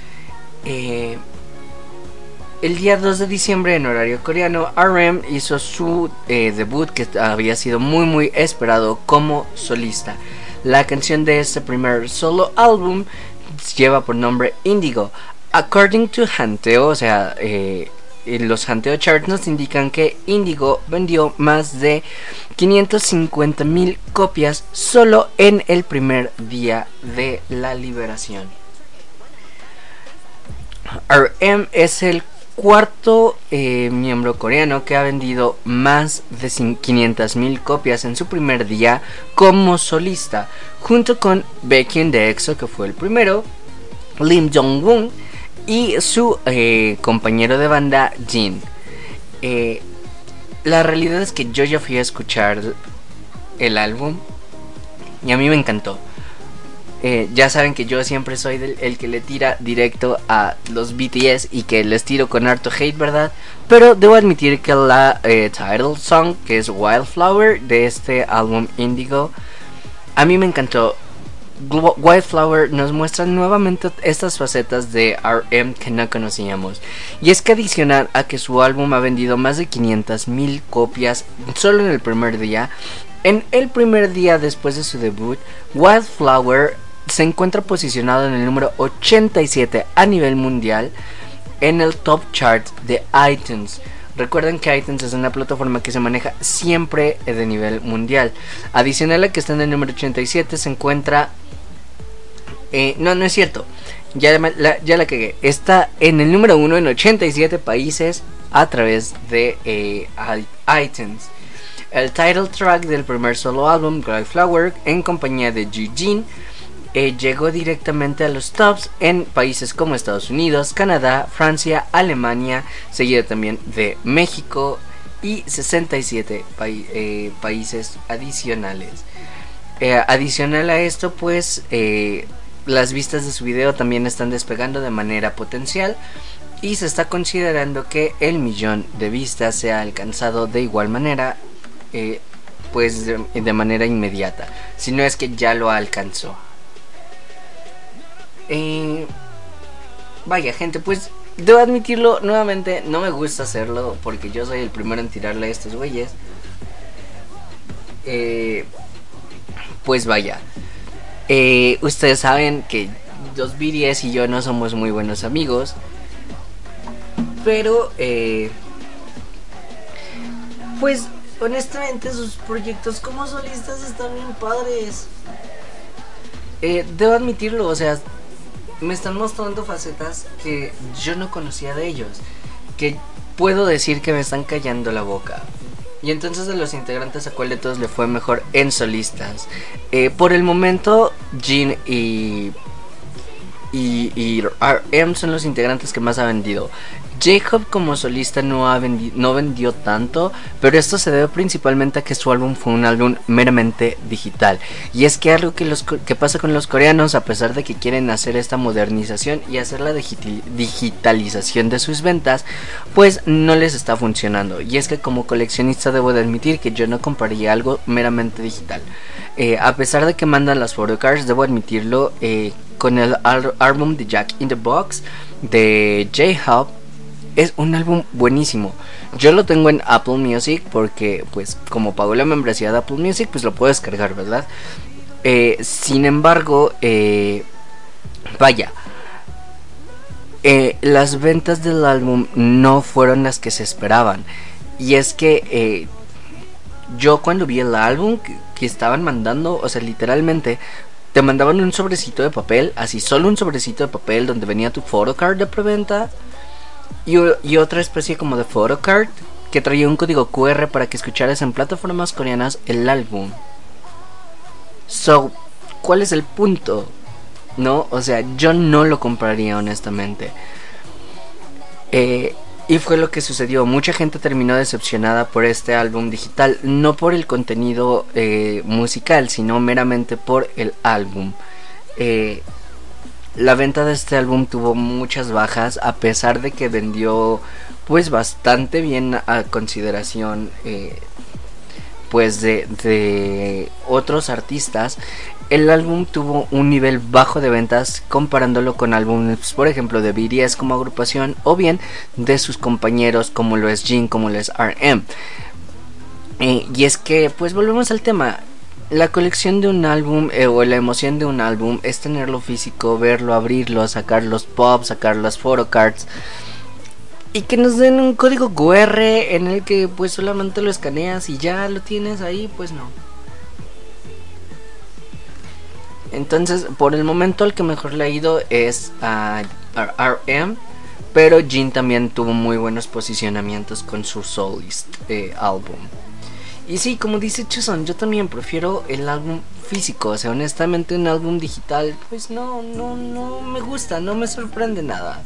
El día 2 de diciembre en horario coreano, RM hizo su debut, que había sido muy esperado como solista. La canción de este primer solo álbum lleva por nombre Indigo. According to Hanteo, o sea, los Hanteo Charts nos indican que Indigo vendió más de 550,000 copias solo en el primer día de la liberación. RM es el cuarto miembro coreano que ha vendido más de 500,000 copias en su primer día como solista, junto con Baekhyun de EXO, que fue el primero, Lim Jong-un y su compañero de banda Jin. La realidad es que yo ya fui a escuchar el álbum y a mí me encantó. Ya saben que yo siempre soy el que le tira directo a los BTS y que les tiro con harto hate, ¿verdad? Pero debo admitir que la title song, que es Wildflower, de este álbum Indigo, a mí me encantó. Wildflower nos muestra nuevamente estas facetas de RM que no conocíamos. Y es que adicional a que su álbum ha vendido más de 500,000 copias solo en el primer día, en el primer día después de su debut, Wildflower se encuentra posicionado en el número 87 a nivel mundial en el top chart de iTunes. Recuerden que iTunes es una plataforma que se maneja siempre de nivel mundial. Adicional a que está en el número 87 se encuentra... no es cierto. Ya la cagué. Está en el número 1 en 87 países a través de iTunes. El title track del primer solo álbum, Wildflower, en compañía de Jin, llegó directamente a los tops en países como Estados Unidos, Canadá, Francia, Alemania, seguido también de México y 67 países adicionales. Adicional a esto, pues las vistas de su video también están despegando de manera potencial y se está considerando que el 1,000,000 de vistas sea alcanzado de igual manera, pues de manera inmediata, si no es que ya lo alcanzó. Vaya, gente, pues debo admitirlo nuevamente, no me gusta hacerlo porque yo soy el primero en tirarle a estos güeyes. Pues vaya, ustedes saben que los BTS y yo no somos muy buenos amigos, pero pues honestamente sus proyectos como solistas están bien padres. Debo admitirlo, o sea, me están mostrando facetas que yo no conocía de ellos, que puedo decir que me están callando la boca. Y entonces, de los integrantes, ¿a cuál de todos le fue mejor en solistas? Por el momento, Jin y RM son los integrantes que más ha vendido. J-Hope como solista no vendió tanto, pero esto se debe principalmente a que su álbum fue un álbum meramente digital. Y es que algo que pasa con los coreanos, a pesar de que quieren hacer esta modernización y hacer la digitalización de sus ventas, pues no les está funcionando. Y es que como coleccionista debo de admitir que yo no compraría algo meramente digital. A pesar de que mandan las photocards, debo admitirlo, con el álbum de Jack in the Box de J-Hope, es un álbum buenísimo. Yo lo tengo en Apple Music porque, pues, como pago la membresía de Apple Music, pues lo puedo descargar, ¿verdad? Sin embargo, vaya, las ventas del álbum no fueron las que se esperaban. Y es que yo cuando vi el álbum que estaban mandando, o sea, literalmente te mandaban un sobrecito de papel, así solo un sobrecito de papel donde venía tu photocard de preventa y otra especie como de photocard que traía un código QR para que escucharas en plataformas coreanas el álbum. So, ¿cuál es el punto? No, o sea, yo no lo compraría honestamente. Y fue lo que sucedió. Mucha gente terminó decepcionada por este álbum digital, no por el contenido musical, sino meramente por el álbum. La venta de este álbum tuvo muchas bajas, a pesar de que vendió pues bastante bien a consideración pues de otros artistas. El álbum tuvo un nivel bajo de ventas comparándolo con álbumes, por ejemplo, de BTS como agrupación o bien de sus compañeros como lo es Jin, como lo es RM. Y es que, pues volvemos al tema. La colección de un álbum o la emoción de un álbum es tenerlo físico, verlo, abrirlo, sacar los pops, sacar las photocards y que nos den un código QR en el que pues solamente lo escaneas y ya lo tienes ahí, pues no. Entonces, por el momento el que mejor le ha ido es a RM, pero Jin también tuvo muy buenos posicionamientos con su Soulist álbum. Y sí, como dice Chuson, yo también prefiero el álbum físico. O sea, honestamente un álbum digital pues no me gusta, no me sorprende nada.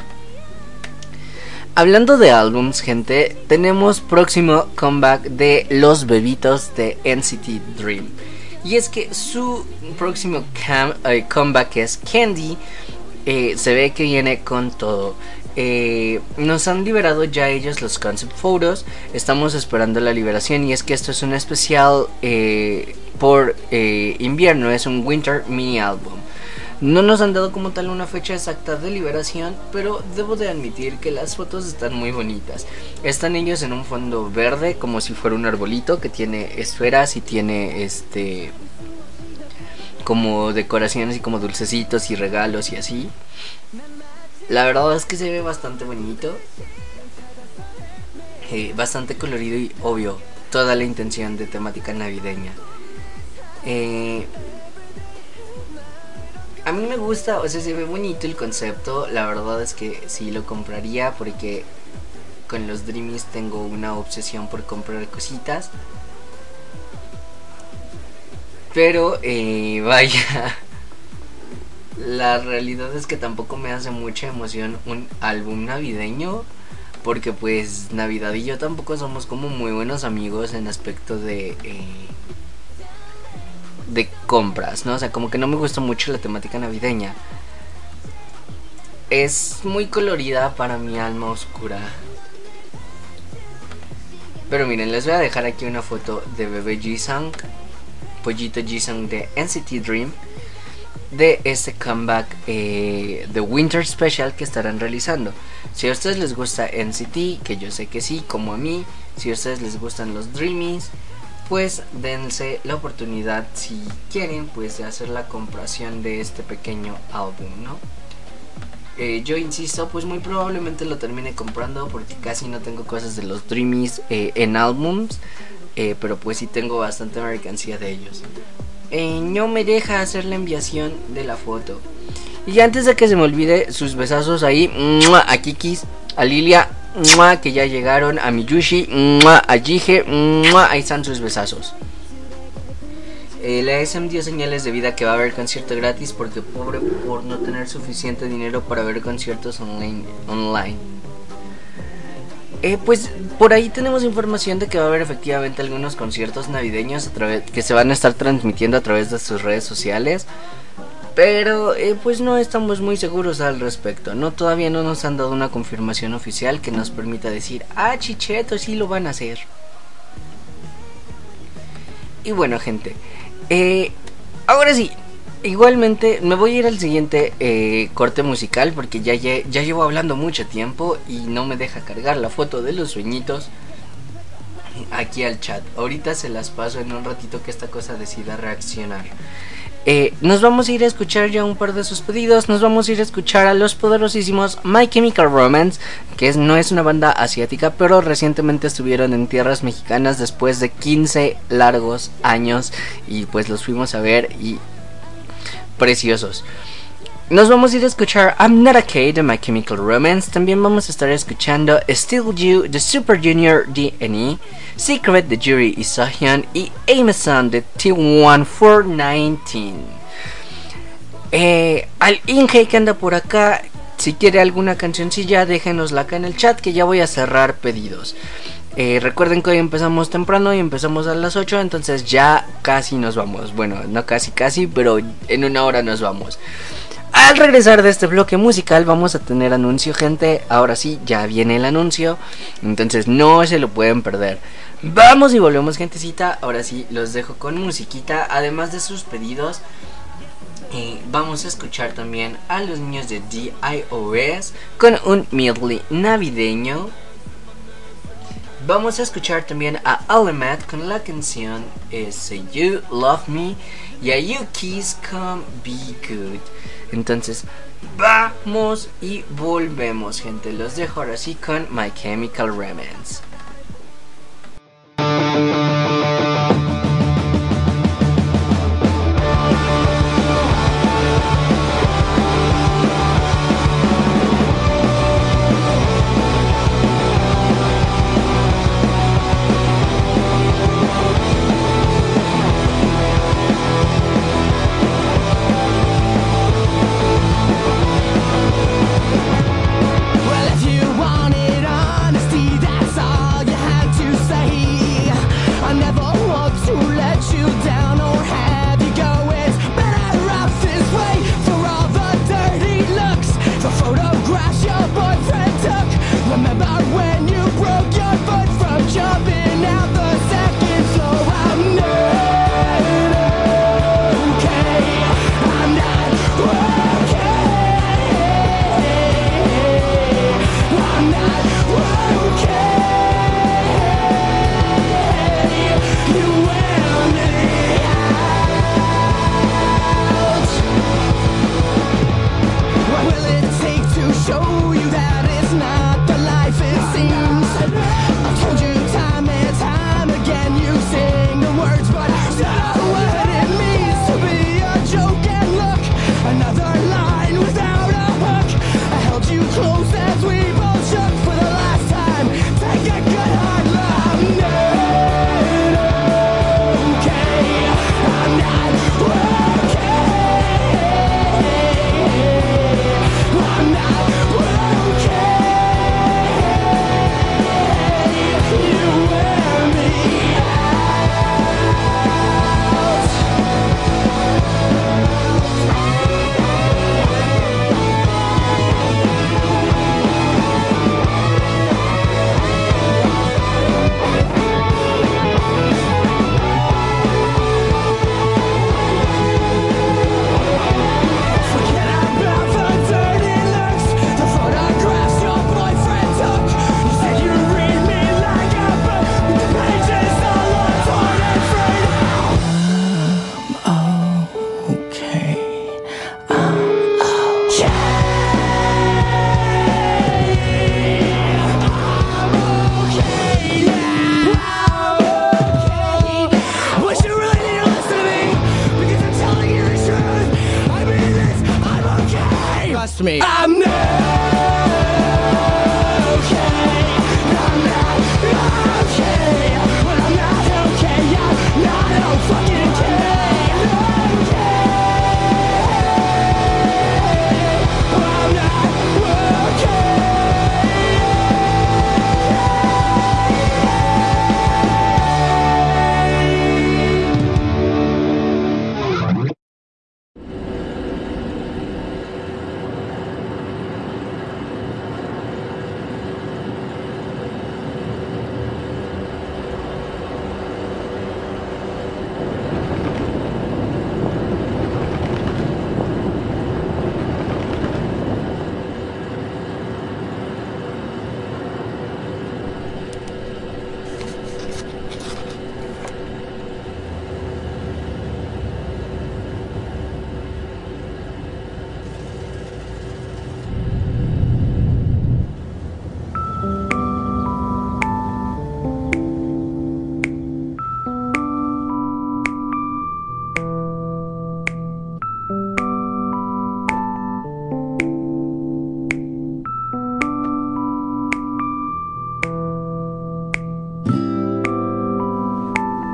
Hablando de álbums, gente, tenemos próximo comeback de los bebitos de NCT Dream. Y es que su próximo comeback es Candy. Se ve que viene con todo. Nos han liberado ya ellos los concept photos. Estamos esperando la liberación. Y es que esto es un especial por invierno. Es un winter mini album. No nos han dado como tal una fecha exacta de liberación, pero debo de admitir que las fotos están muy bonitas. Están ellos en un fondo verde, como si fuera un arbolito que tiene esferas y tiene como decoraciones y como dulcecitos y regalos y así. La verdad es que se ve bastante bonito, bastante colorido y obvio, toda la intención de temática navideña. A mí me gusta, o sea, se ve bonito el concepto. La verdad es que sí lo compraría porque con los Dreamies tengo una obsesión por comprar cositas. Pero vaya, la realidad es que tampoco me hace mucha emoción un álbum navideño, porque pues Navidad y yo tampoco somos como muy buenos amigos en aspecto de compras, ¿no? O sea, como que no me gusta mucho la temática navideña. Es muy colorida para mi alma oscura. Pero miren, les voy a dejar aquí una foto de bebé Jisung, pollito Jisung de NCT Dream, de este comeback de Winter Special que estarán realizando. Si a ustedes les gusta NCT, que yo sé que sí, como a mí, si a ustedes les gustan los Dreamies, pues dense la oportunidad, si quieren, pues de hacer la compración de este pequeño álbum, ¿no? Yo insisto, pues muy probablemente lo termine comprando porque casi no tengo cosas de los Dreamies en álbums, pero pues sí tengo bastante mercancía de ellos. No me deja hacer la enviación de la foto. Y antes de que se me olvide, sus besazos ahí, ¡mua! A Kikis, a Lilia, ¡mua! Que ya llegaron, a Miyushi, ¡mua! A Jige, ¡mua! Ahí están sus besazos. La SM dio señales de vida que va a haber concierto gratis porque pobre por no tener suficiente dinero para ver conciertos online. Pues por ahí tenemos información de que va a haber efectivamente algunos conciertos navideños que se van a estar transmitiendo a través de sus redes sociales. Pero pues no estamos muy seguros al respecto, ¿no? Todavía no nos han dado una confirmación oficial que nos permita decir, chicheto, sí lo van a hacer. Y bueno, gente, ahora sí, igualmente me voy a ir al siguiente corte musical porque ya llevo hablando mucho tiempo y no me deja cargar la foto de los sueñitos aquí al chat. Ahorita se las paso en un ratito que esta cosa decida reaccionar. Nos vamos a ir a escuchar ya un par de sus pedidos. Nos vamos a ir a escuchar a los poderosísimos My Chemical Romance, que no es una banda asiática, pero recientemente estuvieron en tierras mexicanas después de 15 largos años, y pues los fuimos a ver y preciosos. Nos vamos a ir a escuchar I'm Not Okay de My Chemical Romance. También vamos a estar escuchando Still You de Super Junior D&E, Secret de Yuri y Sohyun, y Amazon de T1419. Al Inge que anda por acá, si quiere alguna cancioncilla, déjenosla acá en el chat, que ya voy a cerrar pedidos. Recuerden que hoy empezamos temprano y empezamos a las 8, entonces ya casi nos vamos. Bueno, no casi, pero en una hora nos vamos. Al regresar de este bloque musical vamos a tener anuncio, gente. Ahora sí, ya viene el anuncio, entonces no se lo pueden perder. Vamos y volvemos, gentecita. Ahora sí, los dejo con musiquita, además de sus pedidos. Vamos a escuchar también a los niños de DIOS con un medley navideño. Vamos a escuchar también a Alamat con la canción Say You Love Me, y a Yuki's Come Be Good. Entonces vamos y volvemos, gente. Los dejo ahora sí con My Chemical Romance. Me. I'm not okay. I'm not okay. When I'm not okay, I'm not fucking okay. I'm not okay.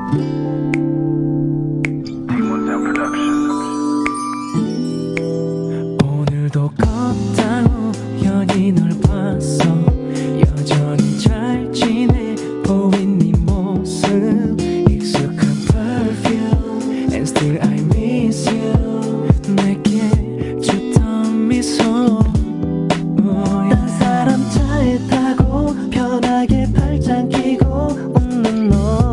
오늘도 걷다 우연히 널 봤어 여전히 잘 지내 보인 네 모습 익숙한 perfume and still I miss you 내게 주던 미소 딴 사람 차에 타고 편하게 팔짱 끼고 웃는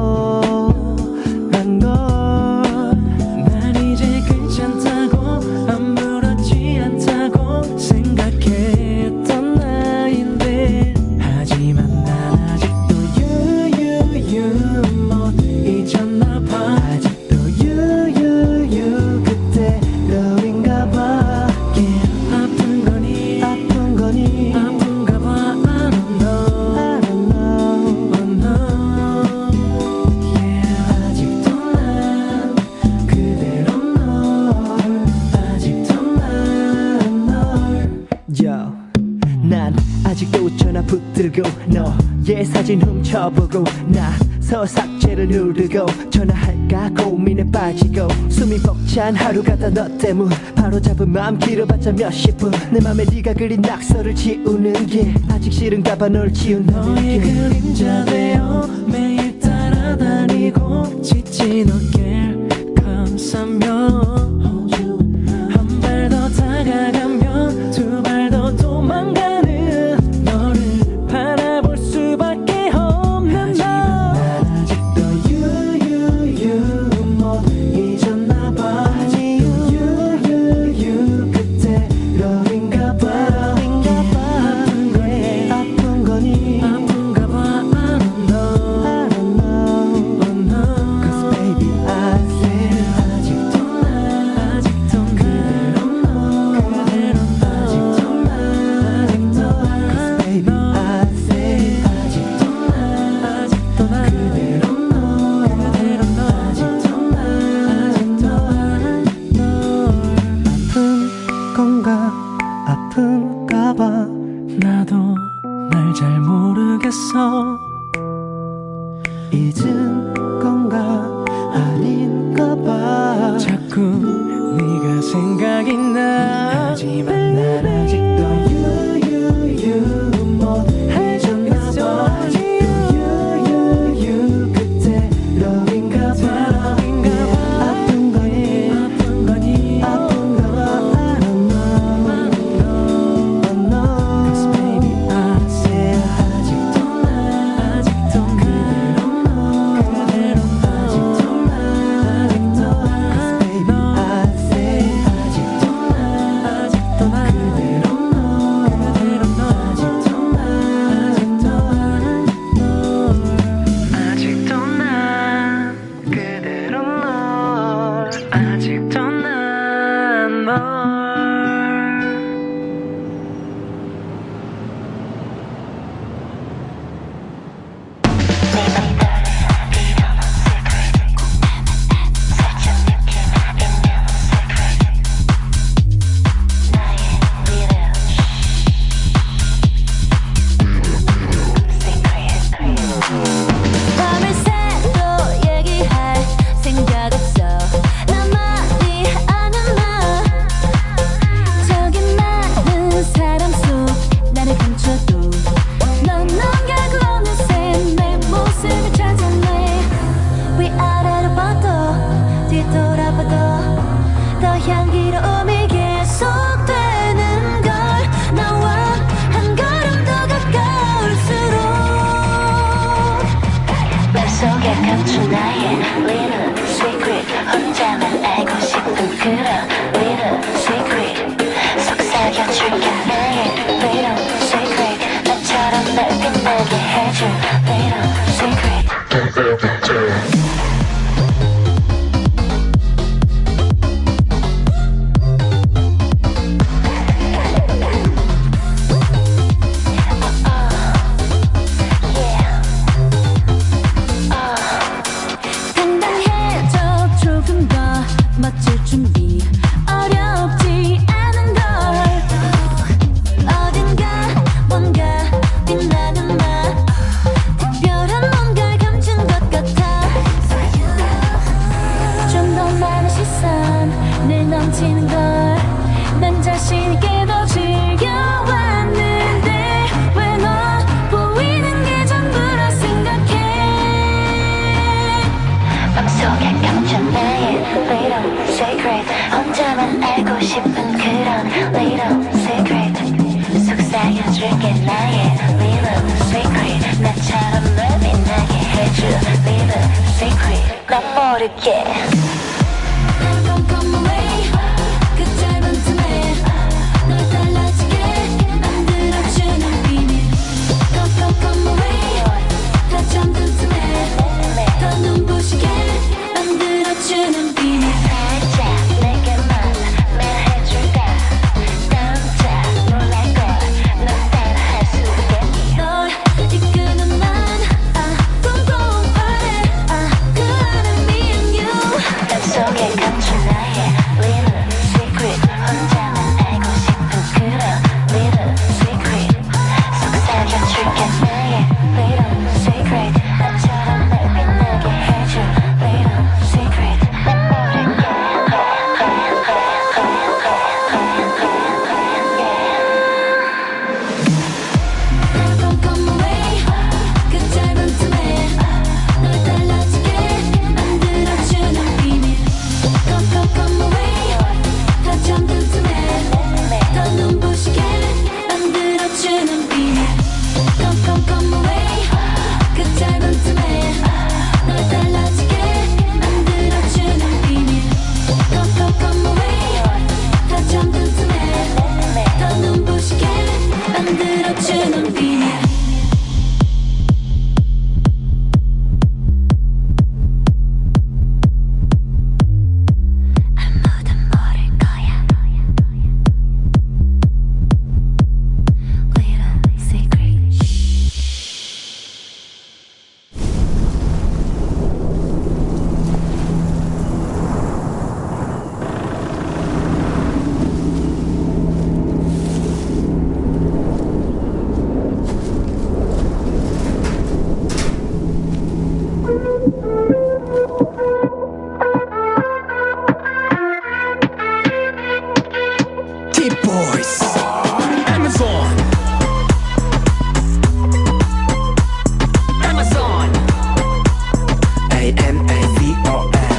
너란 걸 난 이제 괜찮다고 아무렇지 않다고 생각했던 나인데 하지만 난 아직도 you 못 잊었나 봐 아직도 you 그때로인가 봐 yeah. 아픈 거니 아픈가 봐 I don't know oh no yeah. 아직도 난 그대로 널 아직도 난 널 난 아직도 전화 붙들고 너의 사진 훔쳐보고 나서 삭제를 누르고 전화할까 고민에 빠지고 숨이 벅찬 하루가 다 너 때문 바로 잡은 마음 길어봤자 몇십 분 내 맘에 네가 그린 낙서를 지우는 게 아직 싫은가 봐 널 지운다는 너의 그림자 되어 매일 따라다니고 지친 어깨를 감싸며 한 발 더 다가가면 두 발 더 도망가는 너를 바라볼 수밖에 없는 너 난 아직도 you 못 잊었나 봐 아직도 you 그때로인가 봐 아픈 거니 아픈가 봐 I don't know oh no Cause baby I feel 아직도 그대로 너 아직도 Cause baby I feel 아직도 그대로 너 아픈 건가 아픈가 봐 나도 날 잘 모르겠어 잊은 건가 아닌가 봐 자꾸 네가 생각이 나 하지만 난 아직도 you 못 잊었나 봐 아직도 you 그때로인가 봐 아픈 거니 아픈가 봐 I don't know oh no Cause baby I feel 아직도 그대로 너 아직도 Cause baby I feel 아직도 그대로 너 아직도 난 그대로 널 아직도 난 널 밤을 새도 얘기할 생각 없어 나만이 아는 나 저기 많은 사람 속 나를 감춰도 넌 결국 어느새 내 모습을 찾아내 위아래로 봐도 뒤돌아봐도 더 향기로움이 계속되는 걸 나와 한 걸음 더 가까울수록 맘속에 감춘 나의 little secret 혼자만 알고 싶은 그런 little secret 속삭여줄게 나의 little secret 나처럼 날 빛나게 해줄 little secret 버티는 걸 난 자신있게 더 즐겨왔는데 왜 너 보이는 게 전부라 생각해 맘속에 감춘 나의 little secret 혼자만 알고 싶은 그런 little secret 속삭여줄게 나의 little secret 나처럼 널 빛나게 해줄 little secret 난 모르게 Come come away 그 짧은 틈에 널 달라지게 만들어주는 비밀 Come come come away 다 잠든 틈에 더 눈부시게 만들어주는 비밀 살짝 내게만 말해줄까 깜짝 놀랄걸 넌 따라할 수 있겠니 널 이끄는 난 궁금하네 그 안에 me and you 맘속에 감춘 나의 little secret 혼자만 알고 싶은 그런 little secret 속삭여줄게 나의 little secret 나처럼 날 빛나게 해줄 little secret 난 모르게 Come come away 그 짧은 틈에 널 달라지게 만들어주는 비밀 Come come come away 다 잠든 틈에 더 눈부시게 만들어주는 비밀 Come come come away 그 짧은 틈에 널 달라지게 만들어주는 비밀 Come come come away 다 잠든 틈에 더 눈부시게 만들어주는 비밀 아무도 모를 거야 Little secret T-Boys Amazon Amazon A-M-A-Z-O-N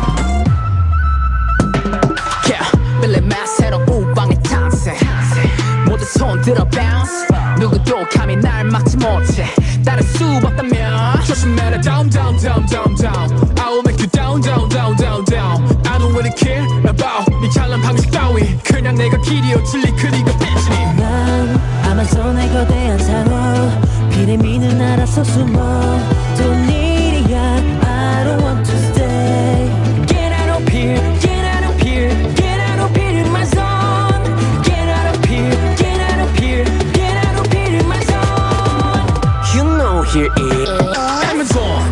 Yeah 빌레마 새로운 방의 탄생 모두 손 들어 bounce 누구도 감히 날 막지 못해 다를 수 없다면 조심해라 down down down down down I will make you down down down down down I don't really care about 네 찬란 방식 따위 그냥 내가 길이어 진리 그리고 빛이니 난 아마존의 거대한 상어 피레미는 알아서 숨어 Don't need it I don't want to stay Get out of here Get out of here Get out of here in my zone Get out of here Get out of here Get out of here in my zone You know here is Amazon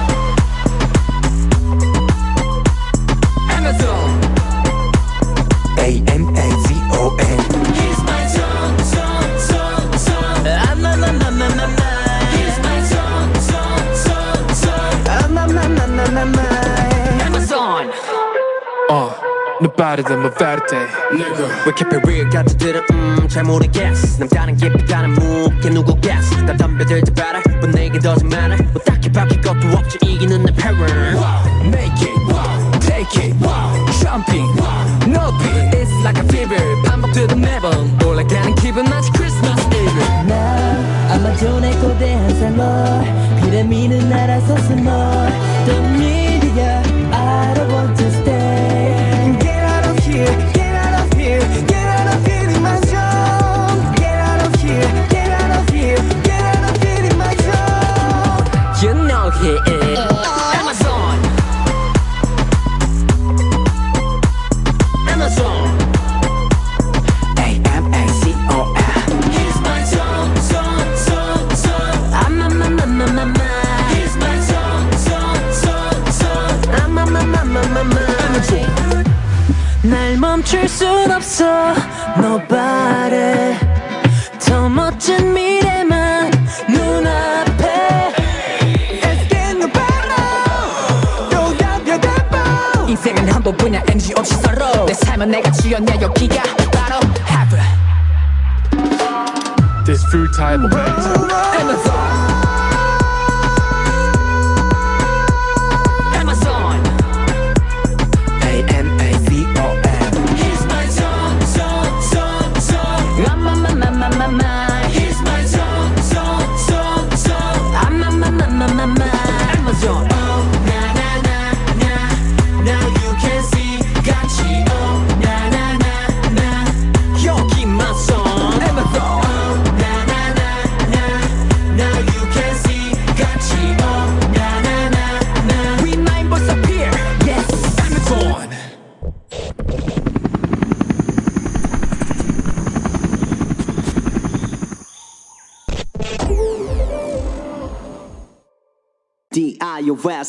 Amazon A-M-A-Z-O-N Here's my zone zone zone zone Here's my zone zone zone zone Amazon 너 빠르든 뭐 빠르대 왜 이렇게 real 같지들은 잘 모르겠어 남다른 깊이다는 무게 누구겠어 나 덤벼들지 봐라 뭐 내게 더 좀 많아 뭐 딱히 바뀔 것도 없지 이기는 내 power Make it, take it, jumping, 높이 It's like a fever 반복되던 매번 올라가는 기분 마치 Christmas Eve 난 아마존의 거대한 상어 피라미는 알아서 숨어 Don't need it I don't want to stay Get out of here Get out of here Get out of here in my zone Get out of here Get out of here Get out of here in my zone You know he is Amazon Amazon A-M-A-Z-O-N Here's my zone, zone, zone, zone Here's my zone, zone, zone, zone Amazon 날 멈출 순 없어 Nobody 더 멋진 미래만 눈앞에 인생은 한 번뿐이야 그냥 NG 없이 서로 내 삶은 내가 지었냐 여기가 바로 heaven This futile Amazon Amazon A-M-A-Z-O-N He's my zone, zone, zone, zone He's my zone, zone, zone, zone Amazon Oh, na, na, na, na Now you can see 같이 Oh, na, na, na, na 여기 my zone Amazon Oh, na, na, na, na Now you can see 같이 Oh, na, na, na, na We nine boys up here Yes, Amazon D-I-O-S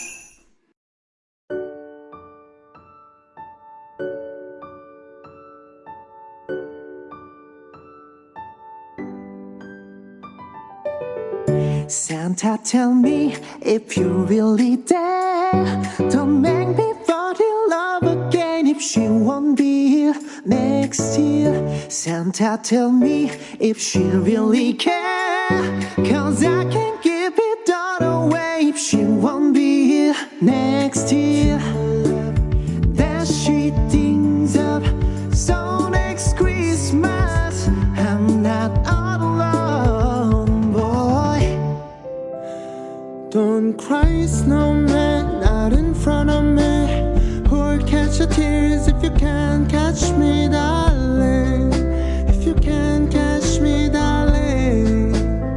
Santa, tell me if you're really there. Don't make me fall in love again if she won't be here next year. Santa, tell me if she really care. Cause I can't give it all away if she won't be here next year. That she thinks of so next Christmas I'm not all alone, boy. Don't cry, snowman, not in front of me. Or catch your tears if you can't catch me, darling. If you can't catch me, darling.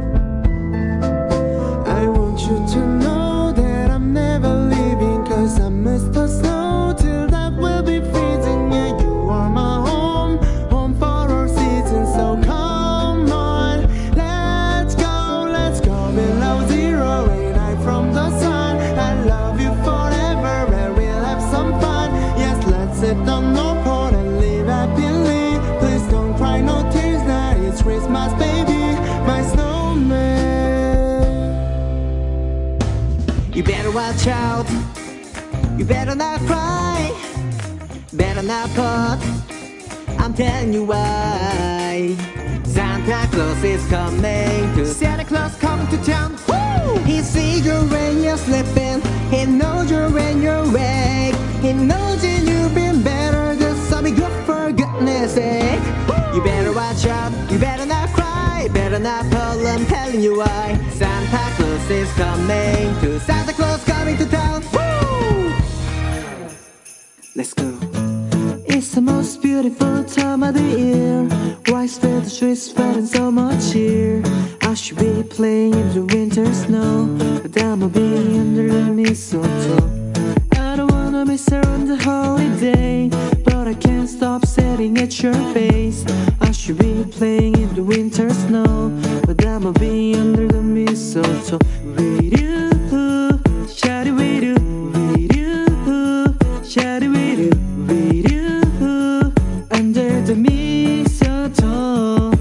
I want you to know that I'm never leaving. Cause I missed the snow till that will be freezing. Yeah, you are my home, home for all seasons. So come on, let's go below zero. From the sun, I love you forever and we'll have some fun. Yes, let's sit on no port and live happily. Please don't cry, no tears now. It's Christmas, baby, my snowman. You better watch out. You better not cry. Better not put. I'm telling you why. Santa Claus is coming to Santa Claus coming to town. He sees you when you're sleeping. He knows you when you're awake. He knows that you've been better. Just something good for goodness sake. You better watch out. You better not cry. Better not pull. I'm telling you why. Santa Claus is coming to Santa Claus coming to town. Woo! Let's go. It's the most beautiful time of the year. Wise for the streets spreading so much cheer. I should be playing in the winter snow, but I'ma be under the mistletoe. I don't wanna miss her on the holiday, but I can't stop staring at your face. I should be playing in the winter snow, but I'ma be under the mistletoe. With you, shawty with you, with you, shawty with you, with you, under the mistletoe.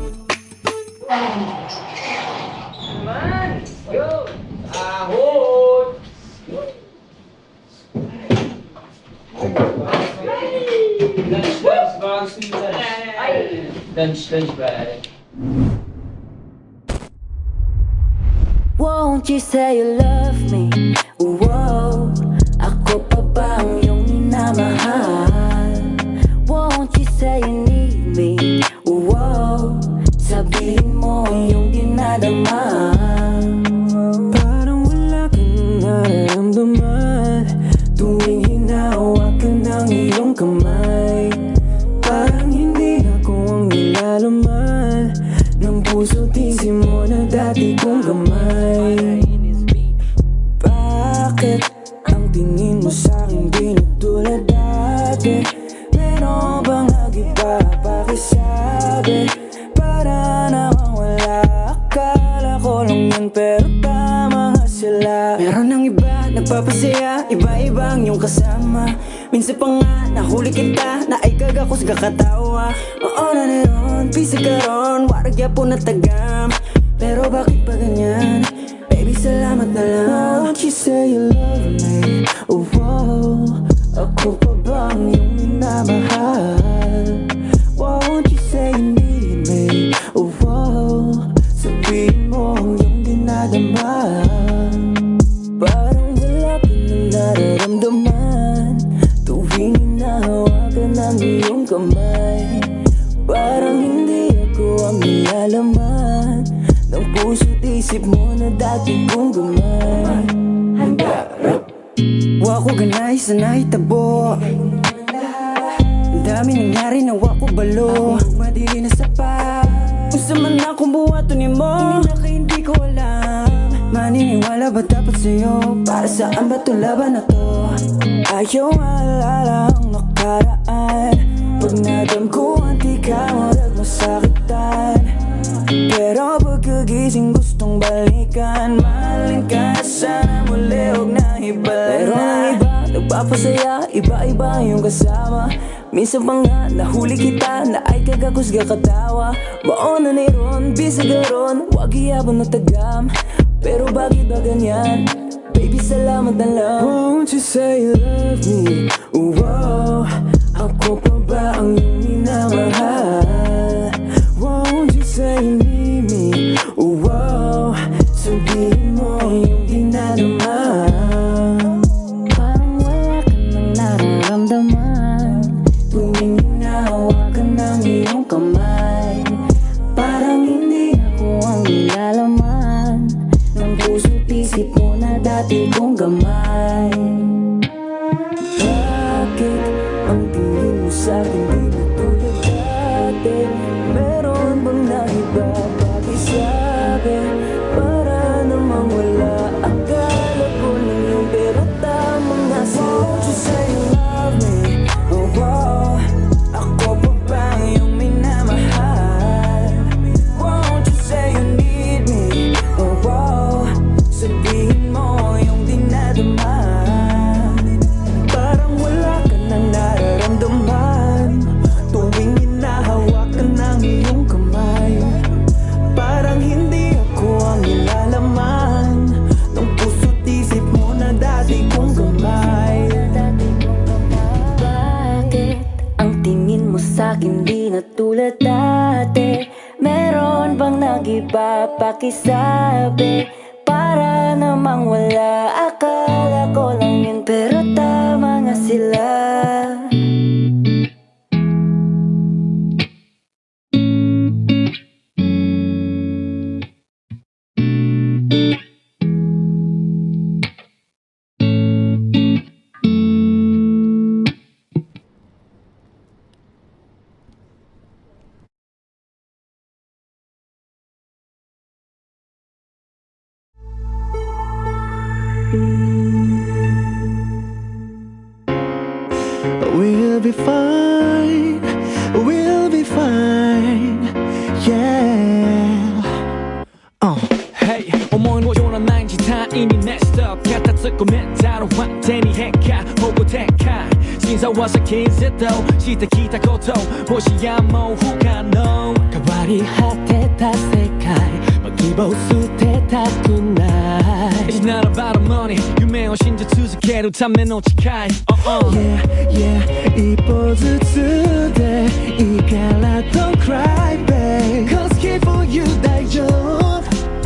Lunch break. Won't you say you love me? Whoa, ako pa ba ang iyong minamahal? Won't you say you need me? Whoa, sabihin mo ang iyong dinadama. Parang wala kang nararamdaman tuwing hinahawakan ng iyong kamay. Parang hindi ako ang nilalaman ng puso't isip mo na dati kong gamay. Bakit ang tingin mo sa'kin di na tulad dati? Meron bang nag-iba pakisabi? Para namang wala, akala ko lang yan pero tama nga sila. Meron ng iba nagpapasaya, iba-iba ang iyong kasama. Minsan pa nga nahuli kita, naikag ako sa kakatawa. Oo na nayon, pisag ka ron, warag yapo na tagam. Pero bakit pa ganyan? Baby, salamat na lang. Won't you say you love me? Oh, wow, ako pa bang kamay. Parang hindi ako ang nilalaman ng puso't isip mo na dati kong gamay. Wa ko ganay sa naitabo, ang dami nangyari na wa ko balo. Madili na sapat, gusto man akong buhaton mo, hindi ko alam. Maniniwala ba dapat sa'yo? Para saan ba itong laban na to? Ayaw maalala ang nakaraan. Pag nadam ko ang di ka marag masakitan. Pero pagkagising gustong balikan. Mahalin ka sana muli, huwag na hibala. Pero ang iba nagpapasaya, iba-iba yung kasama. Minsan pa nga nahuli kita na ay kagakusga katawa. Maon na ni ron, bisag ron, wag iyabon na tagam. Pero bakit ba ganyan? Baby, salamat na lang. Won't you say you love me? Wow, ako pa ba ang iyong minamahal? Won't you say you need me? Wow, sabihin mo yung dinalaman. Parang wala ka nang nararamdaman tuwing hinahawakan ng iyong kamay. Parang hindi ako ang nilalaman ng puso't isip mo na dati kong gamay. Bakit ang tingin mo sa'kin di na tulad dati? Meron bang naiba? Bakit sabi? Para namang wala. Akala ko lang yun pero tama nga sila. Won't you say you love me? Oh wow, ako pa ba ang iyong minamahal? Won't you say you need me? Oh wow, sabihin mo yung dinadama. Parang wala ka nang nararamdaman tuwing hinahawakan ng iyong kamay. Parang hindi ako ang nilalaman ng puso't isip mo na dati kong gamay. Bakit ang tingin mo sa'kin di na tulad dati? Meron bang nag-iba? Pakisabi. Para namang wala. Akala ko lang yun pero tama nga sila. We'll be fine, we'll be fine, yeah. Hey, 思いのようなない事態に Next up 片付くメンタルは手に変化方向転換審査は先にセットしてきたこともしやもう不可能変わり果てた世界希望捨てたくない It's not about the money 夢を信じ続けるための誓い Yeah, yeah 一歩ずつでいいから Don't cry, babe Cause here for you 大丈夫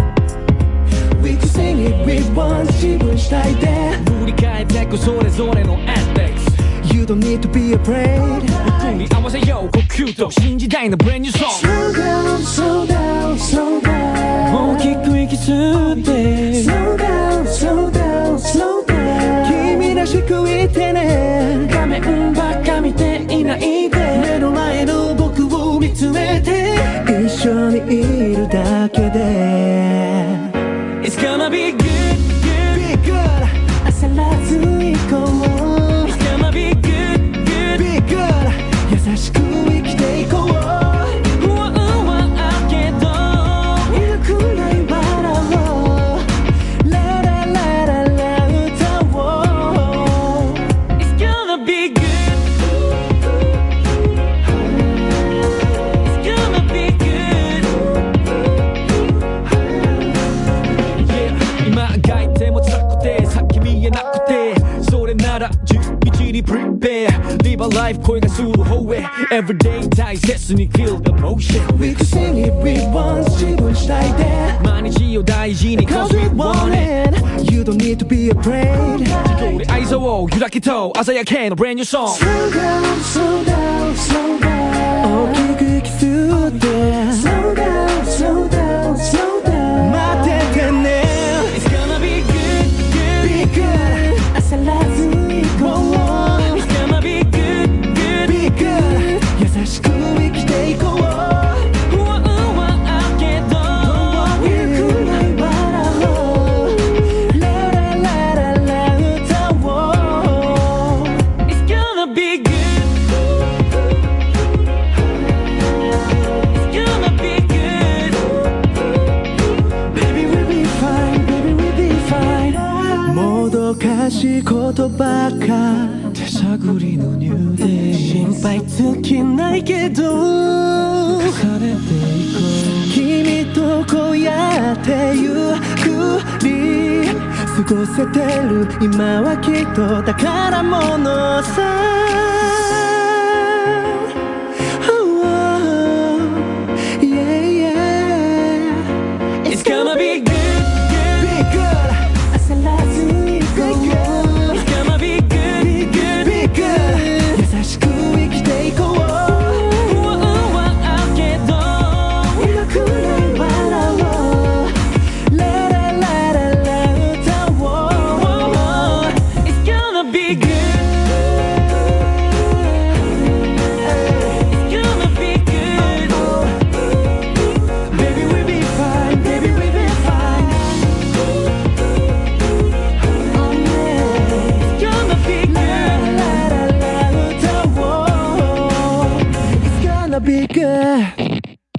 We could sing it with one 自分主体で振り返ってくそれぞれの ethics You don't need to be afraid 僕に合わせよう呼吸と新時代の brand new song Slow down, slow down, slow down 大きく息吸って Slow down, slow down, slow down 君らしくいてね画面ばっか見ていないで目の前の僕を見つめて一緒にいるだけで It's gonna be good, Be good 焦らず行こう It's gonna be good, good Be good 優しく生きていこう不安はあるけどいなくない笑おうラララララ歌おう It's gonna be good 지리 prepare Live a life 거의 가수로 호해 Everyday 다 있었으니 feel the motion We could sing it we want 지분 시다이 돼 많이 지어다이지니 cause we want it You don't need to be afraid 우리 아이소오 유라키토 아사야케 no brand new song Slow down, slow down, slow down Oh, quick through there Slow down, slow down, slow down My 때문에 It's gonna be good, good, be good 아살라지 go on It's gonna be good, good, be good優しく生きていこう 우아우아하게도 그날 바라보 라라라라라 웃어워 It's gonna be good It's gonna be good Baby we'll be fine, baby we'll be fineもどかしいことばっか手探りのニューデイ心配尽きないけど重ねていこう君とこうやってゆっくり過ごせてる今はきっと宝物さYeah, yeah. It's gonna be good, Be good. 아슬라지 go on. It's gonna be good, good Be good. 優しく生きていこう。 우아우아하게도 今くらい笑おう。ラララララ歌おう。 It's gonna be good It's gonna be good Baby we'll be fine, baby we'll be fine. Oh yeah. It's gonna be good La la la歌おう。It's gonna be good.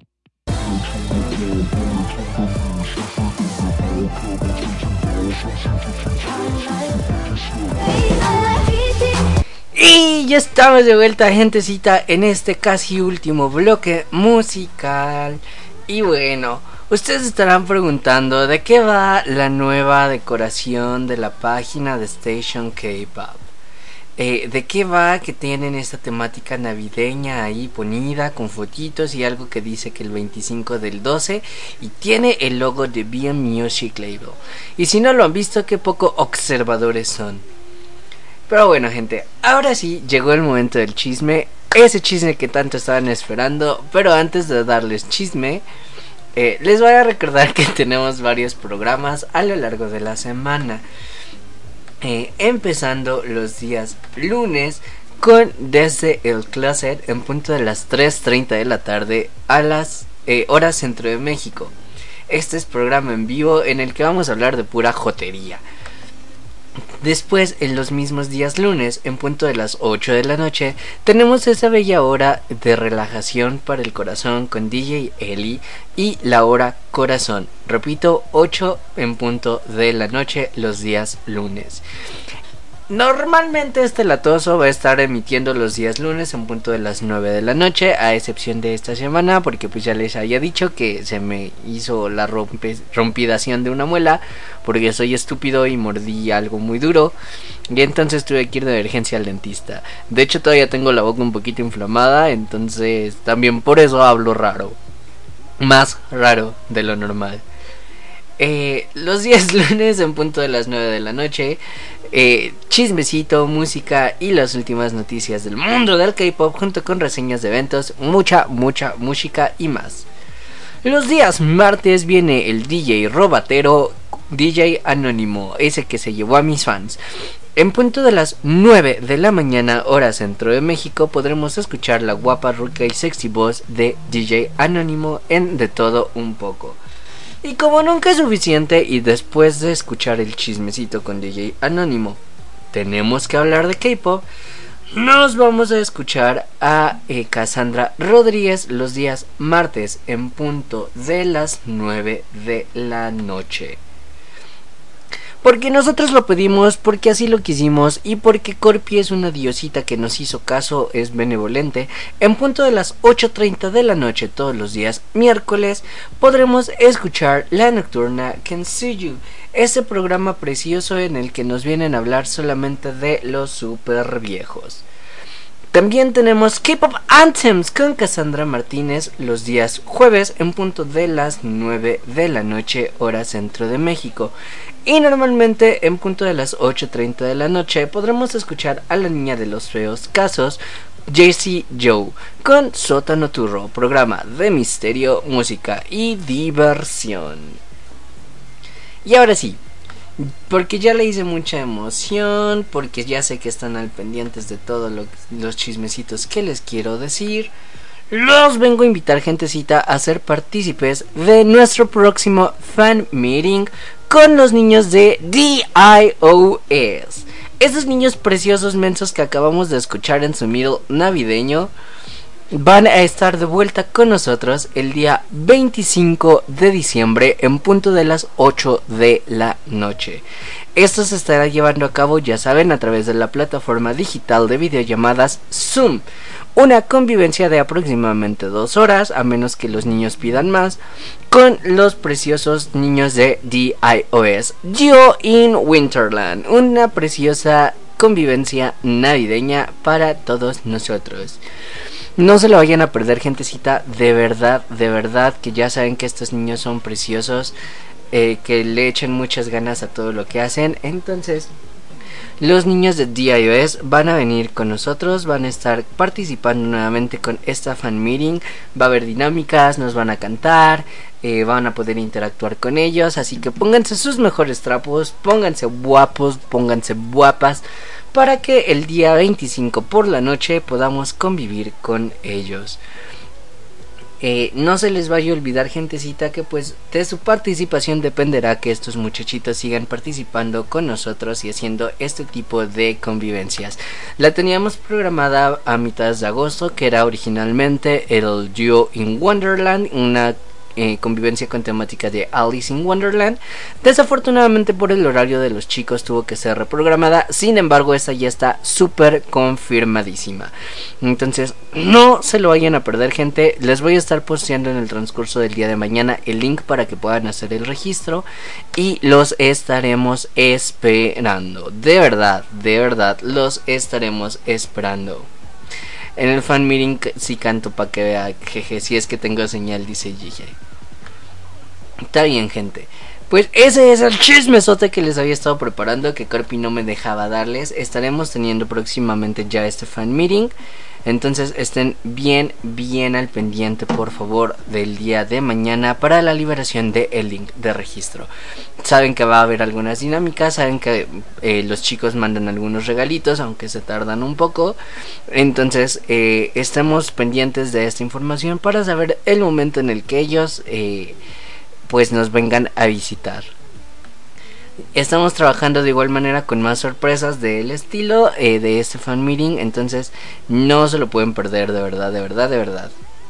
Y ya estamos de vuelta, gentecita, en este casi último bloque musical. Y bueno, ustedes estarán preguntando de qué va la nueva decoración de la página de Station K-Pop. ¿De qué va que tienen esta temática navideña ahí ponida con fotitos y algo que dice que el 25 del 12 y tiene el logo de BM Music Label? Y si no lo han visto, qué poco observadores son. Pero bueno, gente, ahora sí llegó el momento del chisme, ese chisme que tanto estaban esperando. Pero antes de darles chisme, les voy a recordar que tenemos varios programas a lo largo de la semana, empezando los días lunes con Desde el Closet en punto de las 3:30 de la tarde a las horas centro de México. Este es programa en vivo en el que vamos a hablar de pura jotería. Después, en los mismos días lunes, en punto de las 8 de la noche, tenemos esa bella hora de relajación para el corazón con DJ Eli y la hora corazón. Repito, 8 en punto de la noche los días lunes. Normalmente este latoso va a estar emitiendo los días lunes en punto de las 9 de la noche, a excepción de esta semana, porque pues ya les había dicho que se me hizo la rompidación de una muela, porque soy estúpido y mordí algo muy duro, y entonces tuve que ir de emergencia al dentista. De hecho todavía tengo la boca un poquito inflamada, entonces también por eso hablo raro, más raro de lo normal. Los días lunes en punto de las 9 de la noche, chismecito, música y las últimas noticias del mundo del K-pop junto con reseñas de eventos, mucha música y más. Los días martes viene el DJ Robatero, DJ Anónimo, ese que se llevó a mis fans. En punto de las 9 de la mañana, hora centro de México, podremos escuchar la guapa, ruca y sexy voz de DJ Anónimo en De Todo Un Poco. Y como nunca es suficiente, y después de escuchar el chismecito con DJ Anónimo, tenemos que hablar de K-pop, nos vamos a escuchar a Cassandra Rodríguez los días martes en punto de las 9 de la noche. Porque nosotros lo pedimos, porque así lo quisimos y porque Corpi es una diosita que nos hizo caso, es benevolente. En punto de las 8:30 de la noche todos los días miércoles podremos escuchar La Nocturna Kensuyu, ese programa precioso en el que nos vienen a hablar solamente de los super viejos. También tenemos K-Pop Anthems con Cassandra Martínez los días jueves en punto de las 9 de la noche hora centro de México. Y normalmente en punto de las 8:30 de la noche podremos escuchar a la niña de los feos casos, Jessie Joe, con Sótano Turro, programa de misterio, música y diversión. Y ahora sí, porque ya le hice mucha emoción, porque ya sé que están al pendientes de todos los chismecitos que les quiero decir, los vengo a invitar, gentecita, a ser partícipes de nuestro próximo fan meeting con los niños de DIOS. Esos niños preciosos mensos que acabamos de escuchar en su middle navideño van a estar de vuelta con nosotros el día 25 de diciembre en punto de las 8 de la noche. Esto se estará llevando a cabo, ya saben, a través de la plataforma digital de videollamadas Zoom. Una convivencia de aproximadamente 2 horas, a menos que los niños pidan más, con los preciosos niños de DIOS, Geo in Winterland. Una preciosa convivencia navideña para todos nosotros. No se lo vayan a perder, gentecita, de verdad, que ya saben que estos niños son preciosos, que le echen muchas ganas a todo lo que hacen. Entonces, los niños de DIOS van a venir con nosotros, van a estar participando nuevamente con esta fan meeting. Va a haber dinámicas, nos van a cantar, van a poder interactuar con ellos. Así que pónganse sus mejores trapos, pónganse guapos, pónganse guapas, para que el día 25 por la noche podamos convivir con ellos. No se les vaya a olvidar, gentecita, que pues de su participación dependerá que estos muchachitos sigan participando con nosotros y haciendo este tipo de convivencias. La teníamos programada a mitad de agosto, que era originalmente el Duo in Wonderland, una convivencia con temática de Alice in Wonderland. Desafortunadamente por el horario de los chicos tuvo que ser reprogramada. Sin embargo, esta ya está súper confirmadísima. Entonces no se lo vayan a perder, gente. Les voy a estar posteando en el transcurso del día de mañana el link para que puedan hacer el registro y los estaremos esperando. De verdad, los estaremos esperando. En el fan meeting sí canto para que vea, jeje, si es que tengo señal, dice Gigi. Está bien, gente. Pues ese es el chismesote que les había estado preparando, que Corpi no me dejaba darles. Estaremos teniendo próximamente ya este fan meeting. Entonces estén bien al pendiente, por favor, del día de mañana para la liberación del link de registro. Saben que va a haber algunas dinámicas, saben que los chicos mandan algunos regalitos, aunque se tardan un poco. Entonces estemos pendientes de esta información para saber el momento en el que ellos pues nos vengan a visitar. Estamos trabajando de igual manera con más sorpresas del estilo de este fan meeting, entonces no se lo pueden perder, de verdad.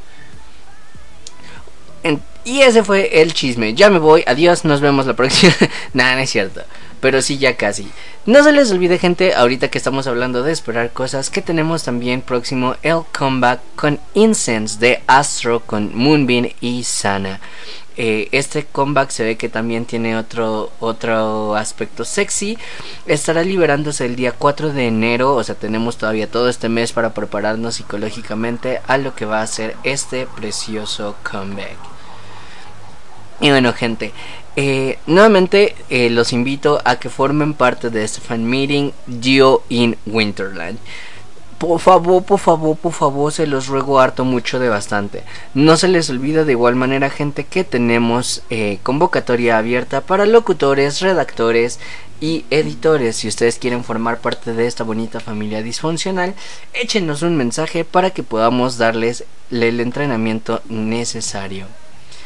Y ese fue el chisme. Ya me voy, adiós, nos vemos la próxima. Nada, no es cierto, pero sí, ya casi. No se les olvide, gente, ahorita que estamos hablando de esperar cosas, que tenemos también próximo el comeback con Incense de Astro, con Moonbin y Sana. Este comeback se ve que también tiene otro aspecto sexy. Estará liberándose el día 4 de enero. O sea, tenemos todavía todo este mes para prepararnos psicológicamente a lo que va a ser este precioso comeback. Y bueno, gente, nuevamente los invito a que formen parte de este fan meeting Duo in Winterland. Por favor, se los ruego harto mucho de bastante. No se les olvida de igual manera, gente, que tenemos convocatoria abierta para locutores, redactores y editores. Si ustedes quieren formar parte de esta bonita familia disfuncional, échenos un mensaje para que podamos darles el entrenamiento necesario.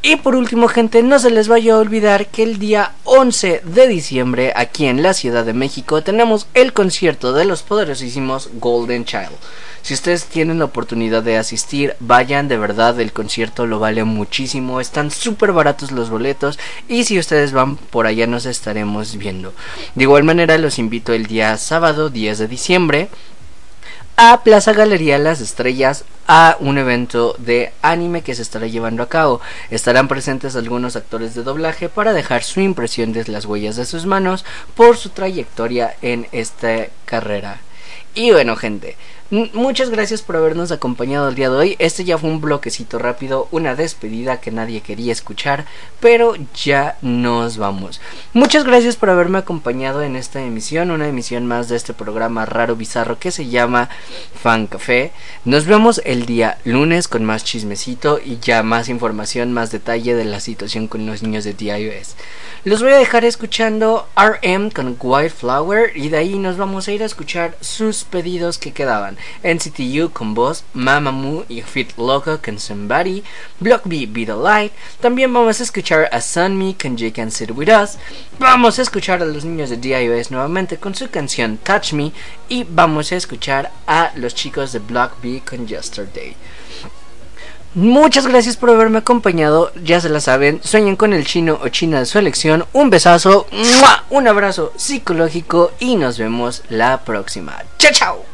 Y por último, gente, no se les vaya a olvidar que el día 11 de diciembre aquí en la Ciudad de México tenemos el concierto de los poderosísimos Golden Child. Si ustedes tienen la oportunidad de asistir, vayan, de verdad, el concierto lo vale muchísimo, están súper baratos los boletos y si ustedes van por allá nos estaremos viendo. De igual manera los invito el día sábado 10 de diciembre a Plaza Galería Las Estrellas a un evento de anime que se estará llevando a cabo. Estarán presentes algunos actores de doblaje para dejar su impresión de las huellas de sus manos por su trayectoria en esta carrera. Y bueno, gente, muchas gracias por habernos acompañado el día de hoy. Este ya fue un bloquecito rápido, una despedida que nadie quería escuchar, pero ya nos vamos. Muchas gracias por haberme acompañado en esta emisión, una emisión más de este programa raro bizarro que se llama Fan Café. Nos vemos el día lunes con más chismecito y ya más información, más detalle de la situación con los niños de DIOS. Los voy a dejar escuchando RM con Wildflower y de ahí nos vamos a ir a escuchar sus pedidos que quedaban. NCT U con Boss, Mamamoo y Fit Loco con Somebody, Block B, Be The Light. También vamos a escuchar a Sunmi con You Can Sit With Us. Vamos a escuchar a los niños de DIOS nuevamente con su canción Touch Me. Y vamos a escuchar a los chicos de Block B con Yesterday. Muchas gracias por haberme acompañado. Ya se la saben, sueñen con el chino o china de su elección. Un besazo, ¡mua! Un abrazo psicológico y nos vemos la próxima. ¡Chao, chao!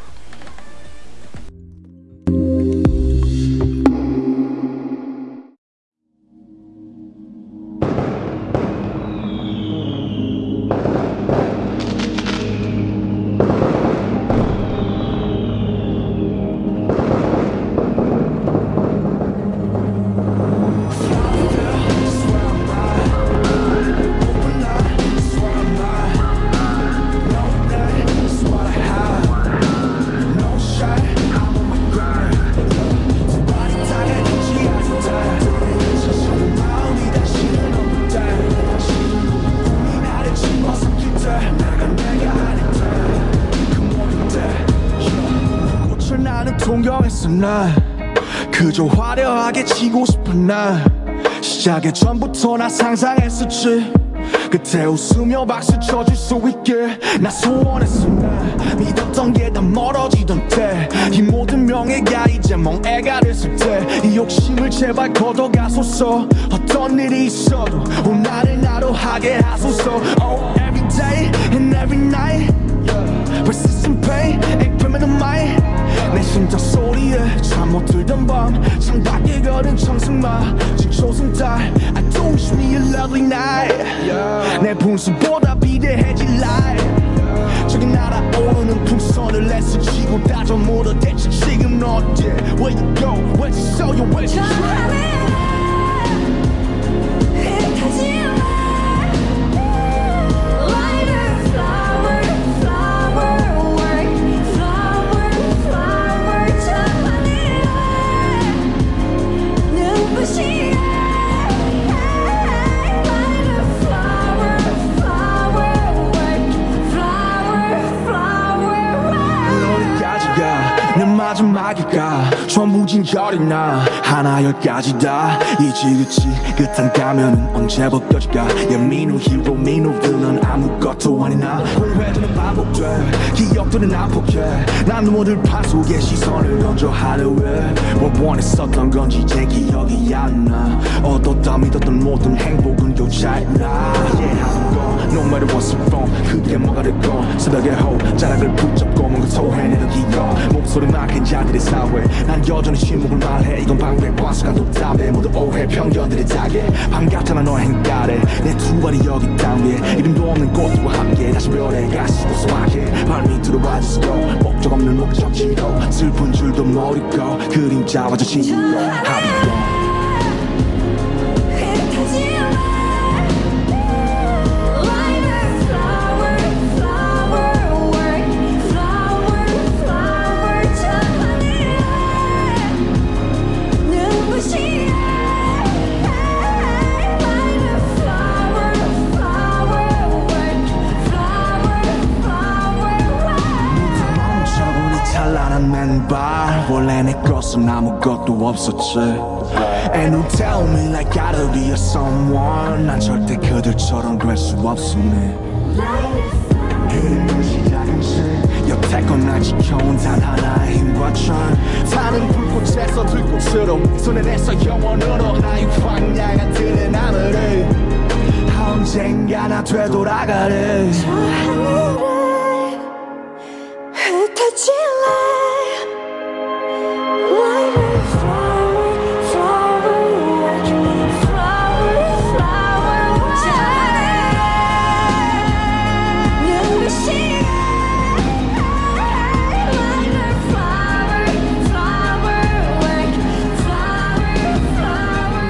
난 그저 화려하게 치고 싶은 날 시작의 전부터 나 상상했었지 그때 웃으며 박수 쳐줄 수 있게 나 소원했어 나 믿었던 게 다 멀어지던 때 이 모든 명예가 이제 멍해가 됐을 때 이 욕심을 제발 걷어가소서 어떤 일이 있어도 오늘을 나로 하게 하소서 Oh every day and every night Persistent pain a criminal mind 내 심장 소리에 잠 못 들던 밤 창밖에 걸은 청승마 지초승달 I do wish me a lovely night 내 분수보다 비대해질 life 저기 날아오르는 풍선을 내스치고 다져 물어 대체 지금 어디 Where you go, where'd you show you, where'd you try 마지막일까 전부 진결이 나 하나 열까지 다 이지그치 끝한 가면은 언제 벗겨질까 예민우 히로 민우 빌런 아무것도 아니나 후회되는 반복돼 기억들은 아폭해 난 누구들 판 속에 시선을 던져 하려 해뭘 원했었던 건지 제 기억이 안 나 얻었다 믿었던 모든 행복은 교차했나 No matter what's wrong 그게 뭐가 됐건 새벽에 자락을 붙잡고 뭔가 토해내는 기억 목소리만 큰 자들의 사회 난 여전히 침묵을 말해 이건 방패 과수가 독답해 모두 오해 편견들의 자게 반갑잖아 너의 행가래 내 두 발이 여기 땅 위에 이름도 없는 꽃과 함께 다시 별에 가시고 소확해 발밑으로 와주시고 목적 없는 목적지로 슬픈 줄도 모르고 그림자와 저 친구로 하비고 찬란한 맨발 원래 내 것은 아무것도 없었지. And don't tell me like gotta be a someone. 난 절대 그들처럼 될 수 없음네. 그림은 시작은 여태껏 날 지켜온 단 하나의 힘과 천. 타는 불꽃에서 들꽃으로 손에 내서 영원으로 나의 광야가 드는 하늘을 언젠가 나 되돌아가래. 저 하늘을 흩어질래. Like a flower, flower, like a flower, flower. 눈부시게 like a flower, flower, like flower, flower.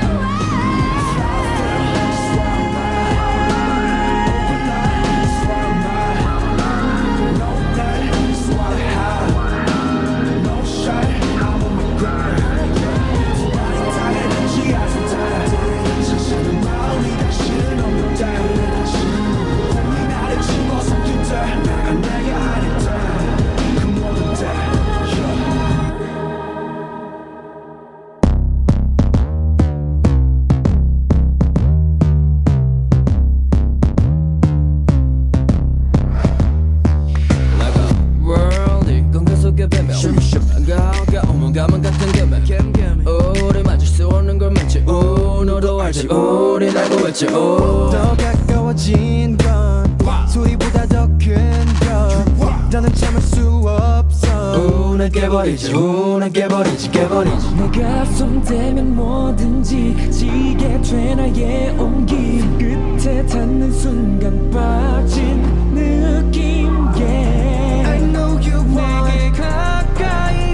가만 같은 gem에 우리 맞을 수 없는 걸 맺지. 너도 알지 우린 알고 있지. 더 가까워진 건 소리보다 더 큰 것. 너는 참을 수 없어. 난 깨버리지 난 깨버리지 깨버리지. 내가 손대면 뭐든지 지게 돼 나의 온기. 끝에 닿는 순간 빠진 느낌. Yeah. I know you want. 내게 가까이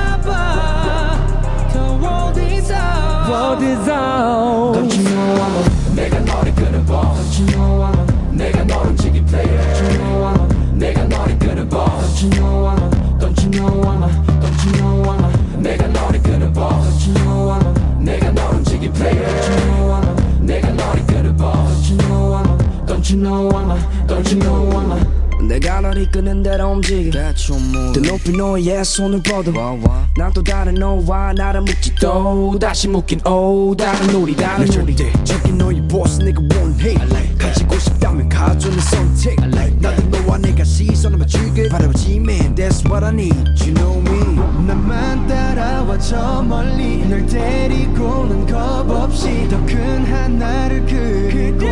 다봐. The world is out. World is out. Don't you know I'm a 내가 너를 끌어봐. Don't you know I'm a 내가 너를 움직인 player. Don't you know I'm a 내가 너를 끌어봐. Don't you know I'm a Don't you know I'm a Don't you know I'm a 내가 너를 끌어봐. Don't you know I'm a 내가 너를 움직인 player. Don't you know I'm a 내가 너를 끌어봐. Don't you know I'm a Don't you know I'm a Don't you know I'm a 내가 널 이끄는 대로 움직여. 더 높이 너의 손을 뻗어. 난 또 다른 너와 나를 묶지. 또 다시 묶인 다른 놀이 다른 놀이. 저긴 너의 boss 내가 원해. 가지고 싶다면 가져는 선택. 나도 너와 내가 시선을 맞추길 바라보지 man. That's what I need. You know me. 나만 따라와 저 멀리. 널 데리고는 겁 없이 더 큰 하나를 그리고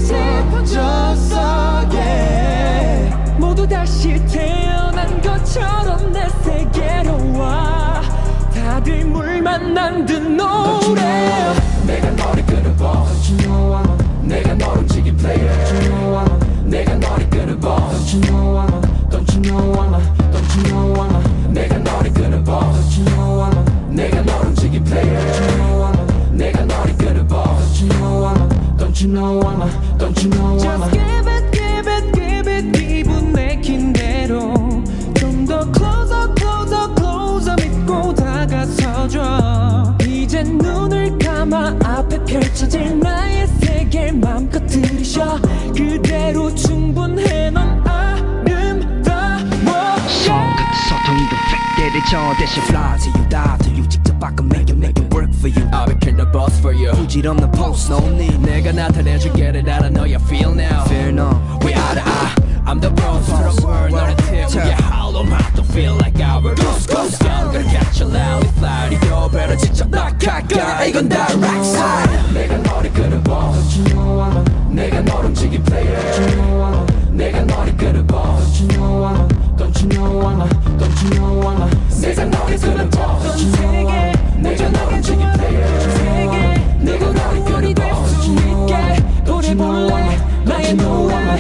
싶어졌어. Yeah. 모두 다시 태어난 것처럼 내 세계로 와. 다들 물 만난 듯 노래. 내가 너를 끌어봐. Don't you know I'm a 내가 너를 움직인 player. Don't you know I'm a 내가 너를 끌어봐. Don't you know I'm a Don't you know I'm a Don't you know I'm a 내가 너를 끌어봐. Don't you know I'm a 내가 너를 움직인 player. Don't you know I'm a 내가 너를 끌어봐. Don't you know I'm a Don't you know I'm a Don't you know I'm a Just give it give it give it 기분 내킨 대로 좀 더 closer closer closer 믿고 다가서줘. 이젠 눈을 감아 앞에 펼쳐질 나의 세계를 맘껏 들이쉬어. 그대로 충분해 넌 아름다워. 소통이도 팩대를 저 대신 fly to you die to you 직접 바꿔 make it work for you. I'll be kill the boss for you. 부질없는 post no need. 내가 나타내줄게 를 알아 know you feel now. Fear no. We are the I. I'm the boss to the world. 너의 team. Yeah, hollow mouth to feel like our ghost. I'm gonna catch you loud. Fly to your better 직접 낙하가 이건 다 rock side. 내가 너를 끌어봐. Don't you know I'm a 내가 너를 움직인 player. Don't you know I'm a 내가 너를 끌어봐. Don't you know I'm a Don't you know I'm a Don't you know I'm a 내가 너를 끌어봐. 전 세계 내가 너를 움직인 player. 세계 내가 너를 우리 될 끌어봐. 수 있게 보내볼래 나의 노래.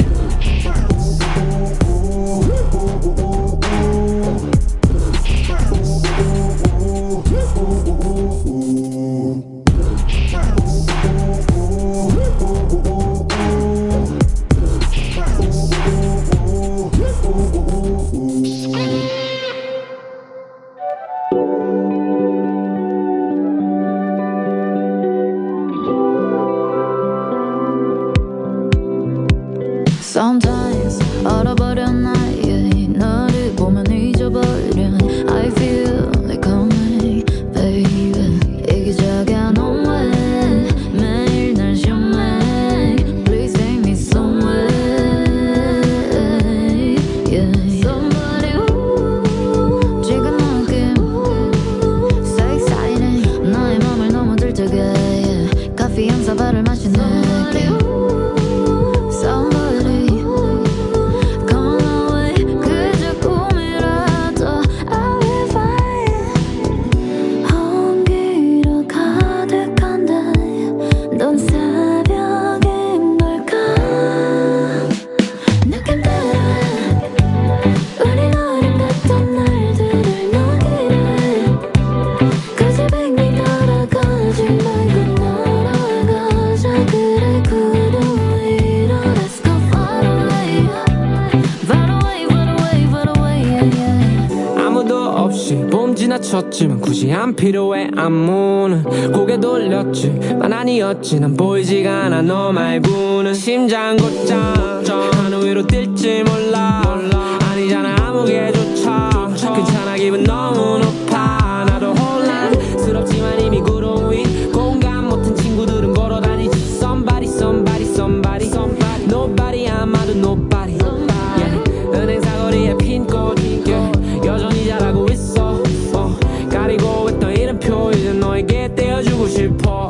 없이 봄 지나쳤지만 굳이 안 필요해 안무는 고개 돌렸지만 아니었지 난 보이지가 않아 너 말고는 심장 곧장 하늘 위로 뛸지 몰라 아니잖아 아무개조차 괜찮아 기분 너무 높아 나도 혼란스럽지만 이미 구름 위 공감 못한 친구들은 걸어다니지 somebody somebody somebody somebody nobody 아마도 nobody yeah. 은행 사거리에 핀 꽃이 여전히 잘하고 있어 가리고 있던 이름표 이제 너에게 떼어주고 싶어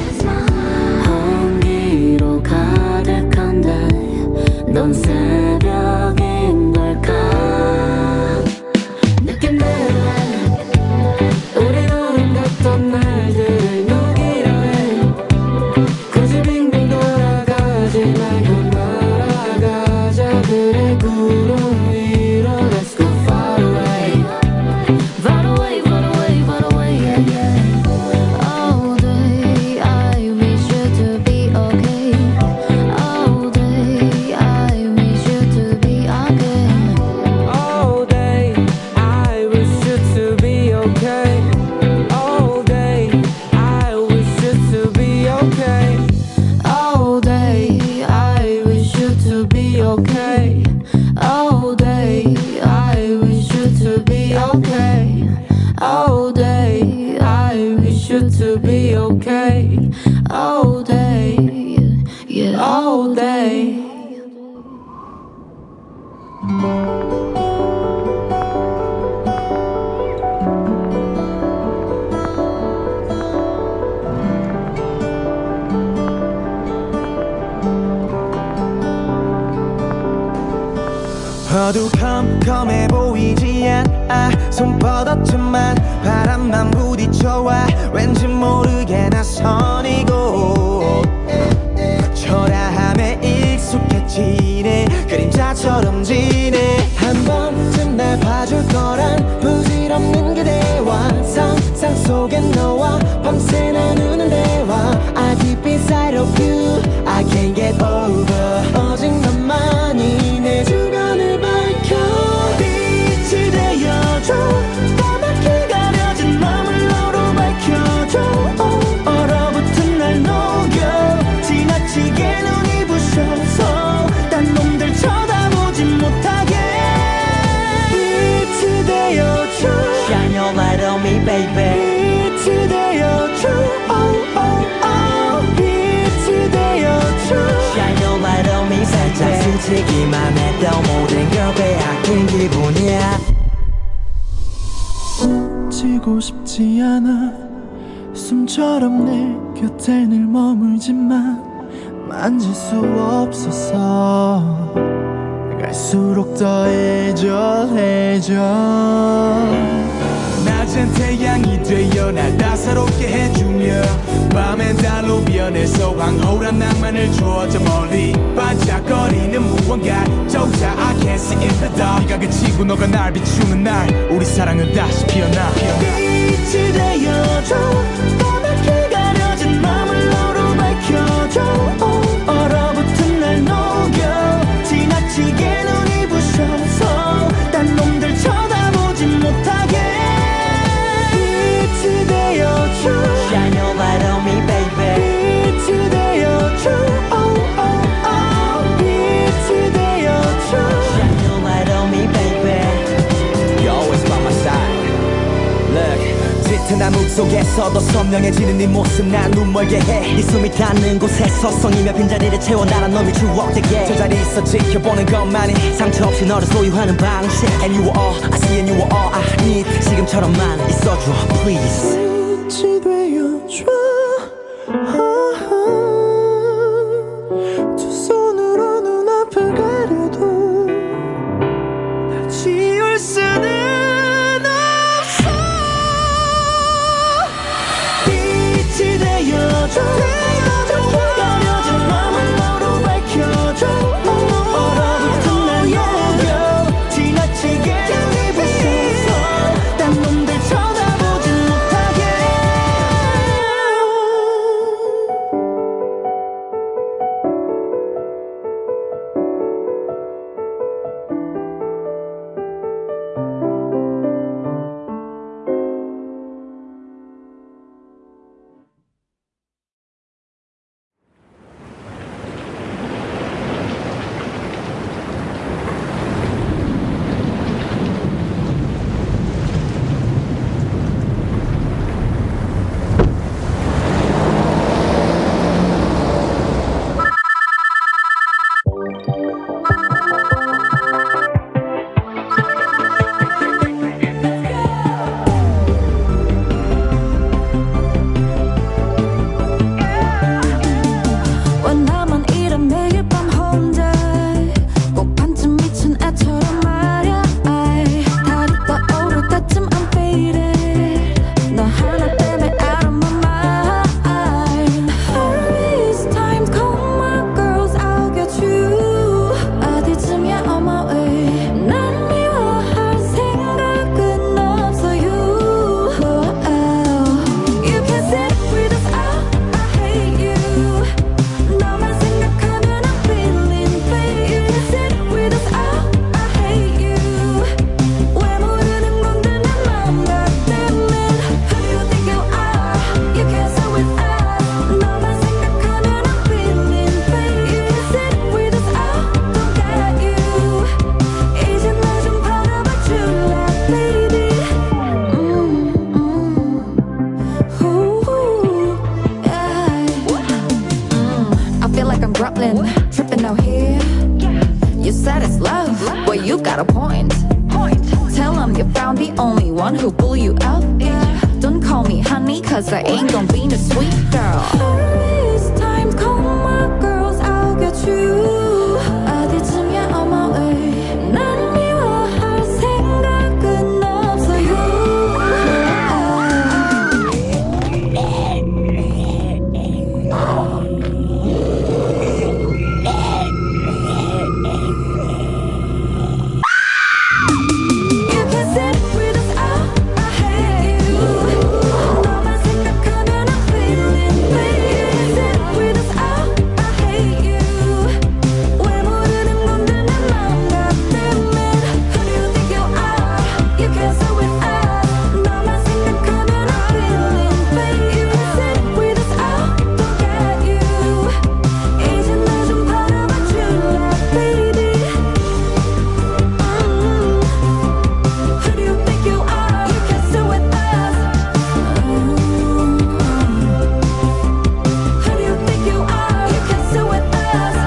공기로 가득한데 넌 새벽인 걸까 느꼈네 우리 아름답던 날들을 녹이려 해 굳이 빙빙 돌아가지 말고 날아가자 그래 구름 위로 Let's go far away Far away, far away, far away, yeah, yeah. All day I wish you to be okay. All day I wish you to be okay. All day I wish you to be okay All day I wish you to be okay All day I wish you to be okay. All day I wish you to be okay. All day I wish you to be okay. All day, yeah, all day. 어두컴컴해 보이지 않아 손뻗었지만 바람만 부딪혀와 왠지 모르게 낯선이고 초라함에 익숙해지네 그림자처럼 지네 한 번쯤 날 봐줄 거란 부질없는 그대와 상상 속엔 너와 밤새 나누는 대화 I deep inside of you I can't get over 오직 너만이 내 주변을 밝혀 빛이 되어줘 까맣게 가려진 맘을 너로 밝혀줘 얼어붙은 날 녹여 지나치게 눈이 부셔서 딴 놈들 쳐다보지 못하게 빛이 되어줘 Shine your light on me baby 빛이 되어줘 빛이 되어줘 Shine your light on me 살짝 스치기만 해도 모든 걸 빼앗긴 기분이야 지고 싶지 않아 숨처럼 내 곁에 늘 머물지만 만질 수 없어서 갈수록 더 애절해져 낮엔 태양이 되어 날 따사롭게 해주며 밤엔 달로 변해서 황홀한 낭만을 줘 저 멀리 반짝거리는 무언가 조차 I can't see in the dark 네가 그치고 너가 날 비추는 날 우리 사랑은 다시 피어나 빛이 되어줘 까맣게 가려진 맘을 너로 밝혀줘 얼어붙은 날 녹여 지나치게 눈이 부셔서 딴 놈들 쳐다보지 못하게 빛이 되어줘 Shine your light on me baby 빛이 되어줘 빛이 되어줘 Shine your light on me baby You're always by my side Look 짙은 암흑 속에서도 선명해지는 네 모습 난 눈멀게 해 네 숨이 닿는 곳에서 성이며 빈자리를 채워 나란 놈이 추억되게 저 자리에서 지켜보는 것만이 상처 없이 너를 소유하는 방식 And you are all I see and you are all I need 지금처럼만 있어줘 please 빛이 되어줘 두 손으로 눈앞을 가려도 날 지울 수는 없어 빛이 되어줘 가려진 맘을 너로 밝혀줘 얼어붙은 날 녹여 지나치게 눈이 부셔서 딴 놈들 쳐다보지 못하게 the only one who pull you out. Don't call me honey, cause I ain't gon' be no sweet girl. This time, call my girls, I'll get you. 어디쯤이야 on my way. 난 미워할 생각은 없어요. You can sit with us out, I hate you. 너만 생각하면 I'm feeling pain. You can sit with us out, I hate you. 왜 모르는 건데 내 맘 같으면 Who do you think you are? You can sit with us. 너만 생각하면 I'm feeling pain. You can sit with us out, don't get you. 이제 날 좀 바라봐 줄래, baby. Who do you think you are? You can sit with us. Who do you think you are? You can sit with us.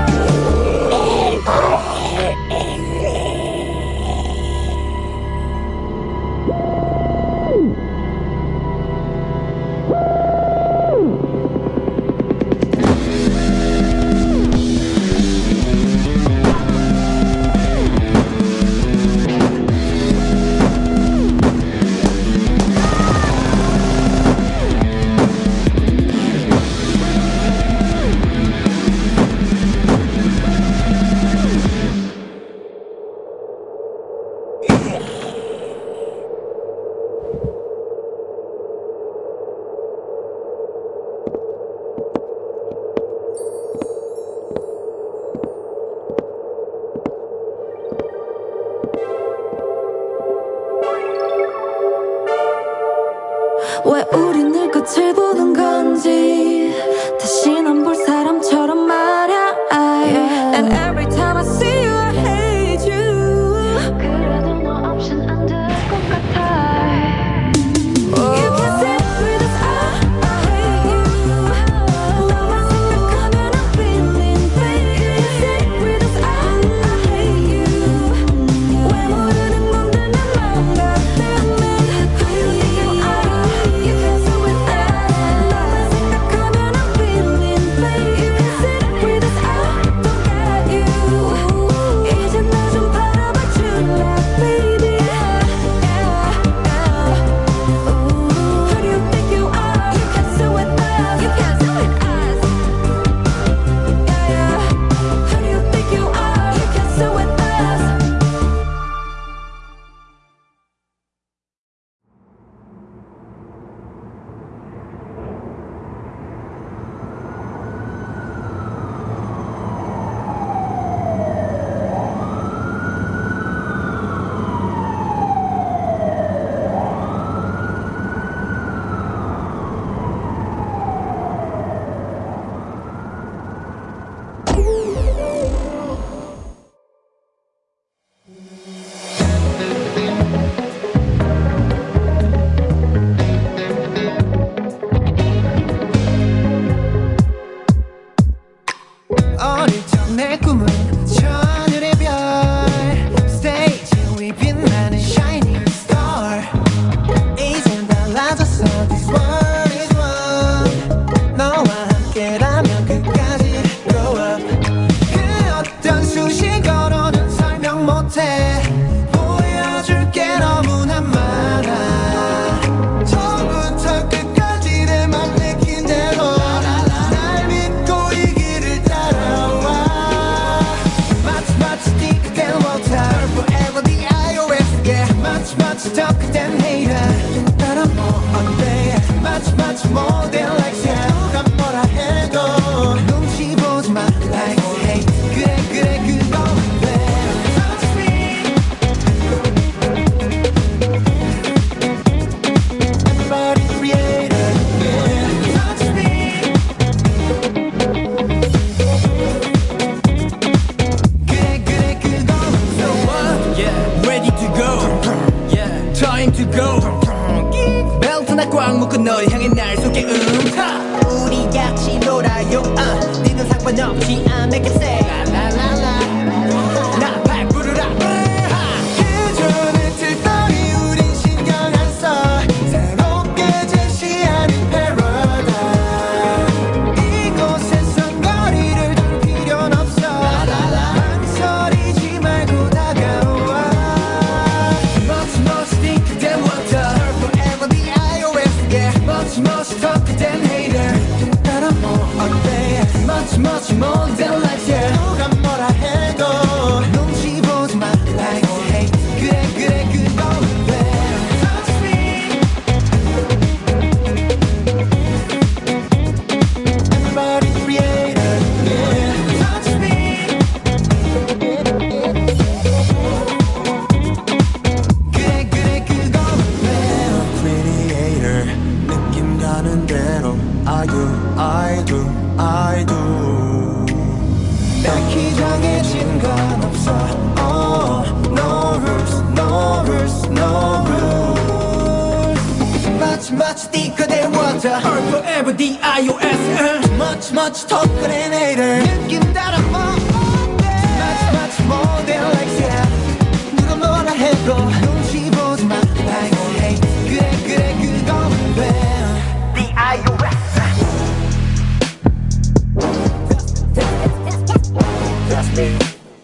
왜 우린 늘 끝을 보는 건지 다시 넌 볼 사람처럼 말야. And every time I see you I hate you. 그래도 너 없인 안 될 것 같아. You can sit with us, I hate you. 너만 생각하면 I'm feeling pain. You can sit with us, I hate you. 왜 모르는 건데 내 맘 같으면 Who do you think you are? You can sit with us. 너만 생각하면 I'm feeling pain. You can sit with us, I don't get you. 이제 날 좀 바라봐 줄래, baby. Who do you think you are? You can sit with us. You can sit with us. Who do you think you are? You can sit with us. 어릴 적 내 꿈은 천일의 별 스테이지 위 빛나는 shining star. 이젠 달라졌어 this world is one. 너와 함께라면 끝까지 go up. 그 어떤 수식어로는 설명 못해. 보여줄 게 너무나 많아. 처음부터 끝까지 내 맘 내킨 대로 날 믿고 이 길을 따라와. Much much deeper than water. Forever the iOS, yeah. Much much darker than hater. 따라 뭔데? Much much more than likes, yeah. 누가 뭐라 해도 눈치 보지 마 like hate. 그래 그래 그건데. Touch me. Everybody creator, yeah. Touch me. 그래 그래 그건데. Yeah, ready to go. Yeah, time to go. 벨트나 꽉 묶은 널 향해 날 속에 우리 같이 놀아요. 니는 상관없지, I make it say la la la. 나 발 부르라. 그 전에 틀더니 우린 신 I do 딱히 정해진 건 없어 No rules, no rules, no rules 마치 띠꺼대 water All forever D-I-O-S Much much tougher than hater 느낌 따라 마치 more than like yeah 누가 뭐라 해도 눈치 보지 마 Like hey 그래 그건 왜 D-I-O-S That's me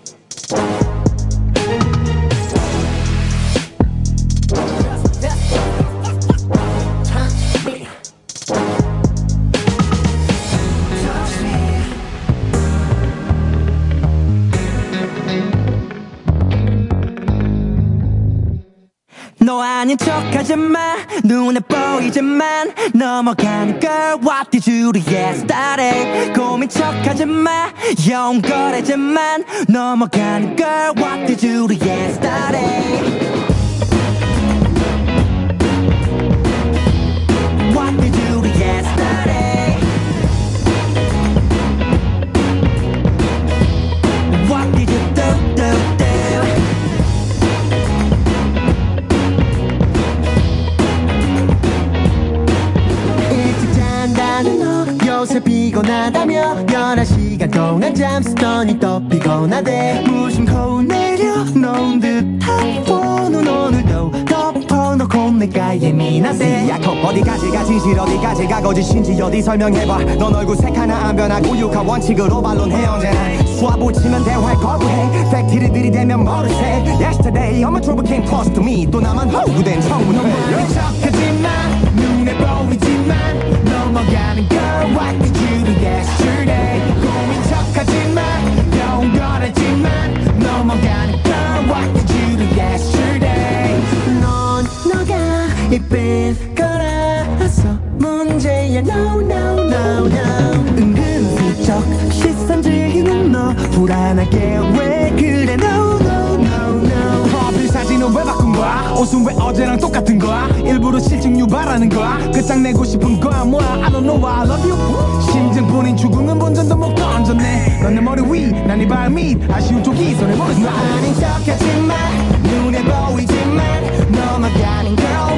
너 아닌 척하지 마 눈에 보이지만 넘어가는 girl What did you do yesterday 고민 척하지 마 영거래지만 넘어가는 girl What did you do yesterday What did you do yesterday What did you do 요새 피곤하다며 11시간 동안 잠쓰더니 또 피곤하대 무슨 거울 내려 놓은 듯한 폰은 오늘도 덮어놓고 내가 예민하대 야코 어디까지 가 진실 어디까지 가 거짓인지 어디 설명해봐 넌 얼굴 색 하나 안 변하고 육하 원칙으로 반론해 언제나 수화 붙이면 대화에 거부해 팩트를 들이대면 모르세 Yesterday I'm a trouble came close to me 또 나만 허구된 청문회 척하지만 눈에 보이지만 넘어가는 girl What did you do yesterday 고민 척하지만 영거래지만 넘어가는 girl What did you do yesterday 넌 너가 이쁜 거라서 문제야 No no no no 은근슬쩍 시선 즐기는 너 불안하게 왜 그래 No no no no 프로필 사진은 왜 바꾼 거야 옷은 왜 어제랑 똑같은 거야 일부러 실증 유발하는 거야 끝장내고 싶은 거야 뭐야 I don't know why I love you 심증뿐인 죽음은 본전도 못 건졌네 넌 내 머리 위 난 네 발 밑 아쉬운 쪽이 손에 머리 너 아닌 척하지만 눈에 보이지만 넘어가는 girl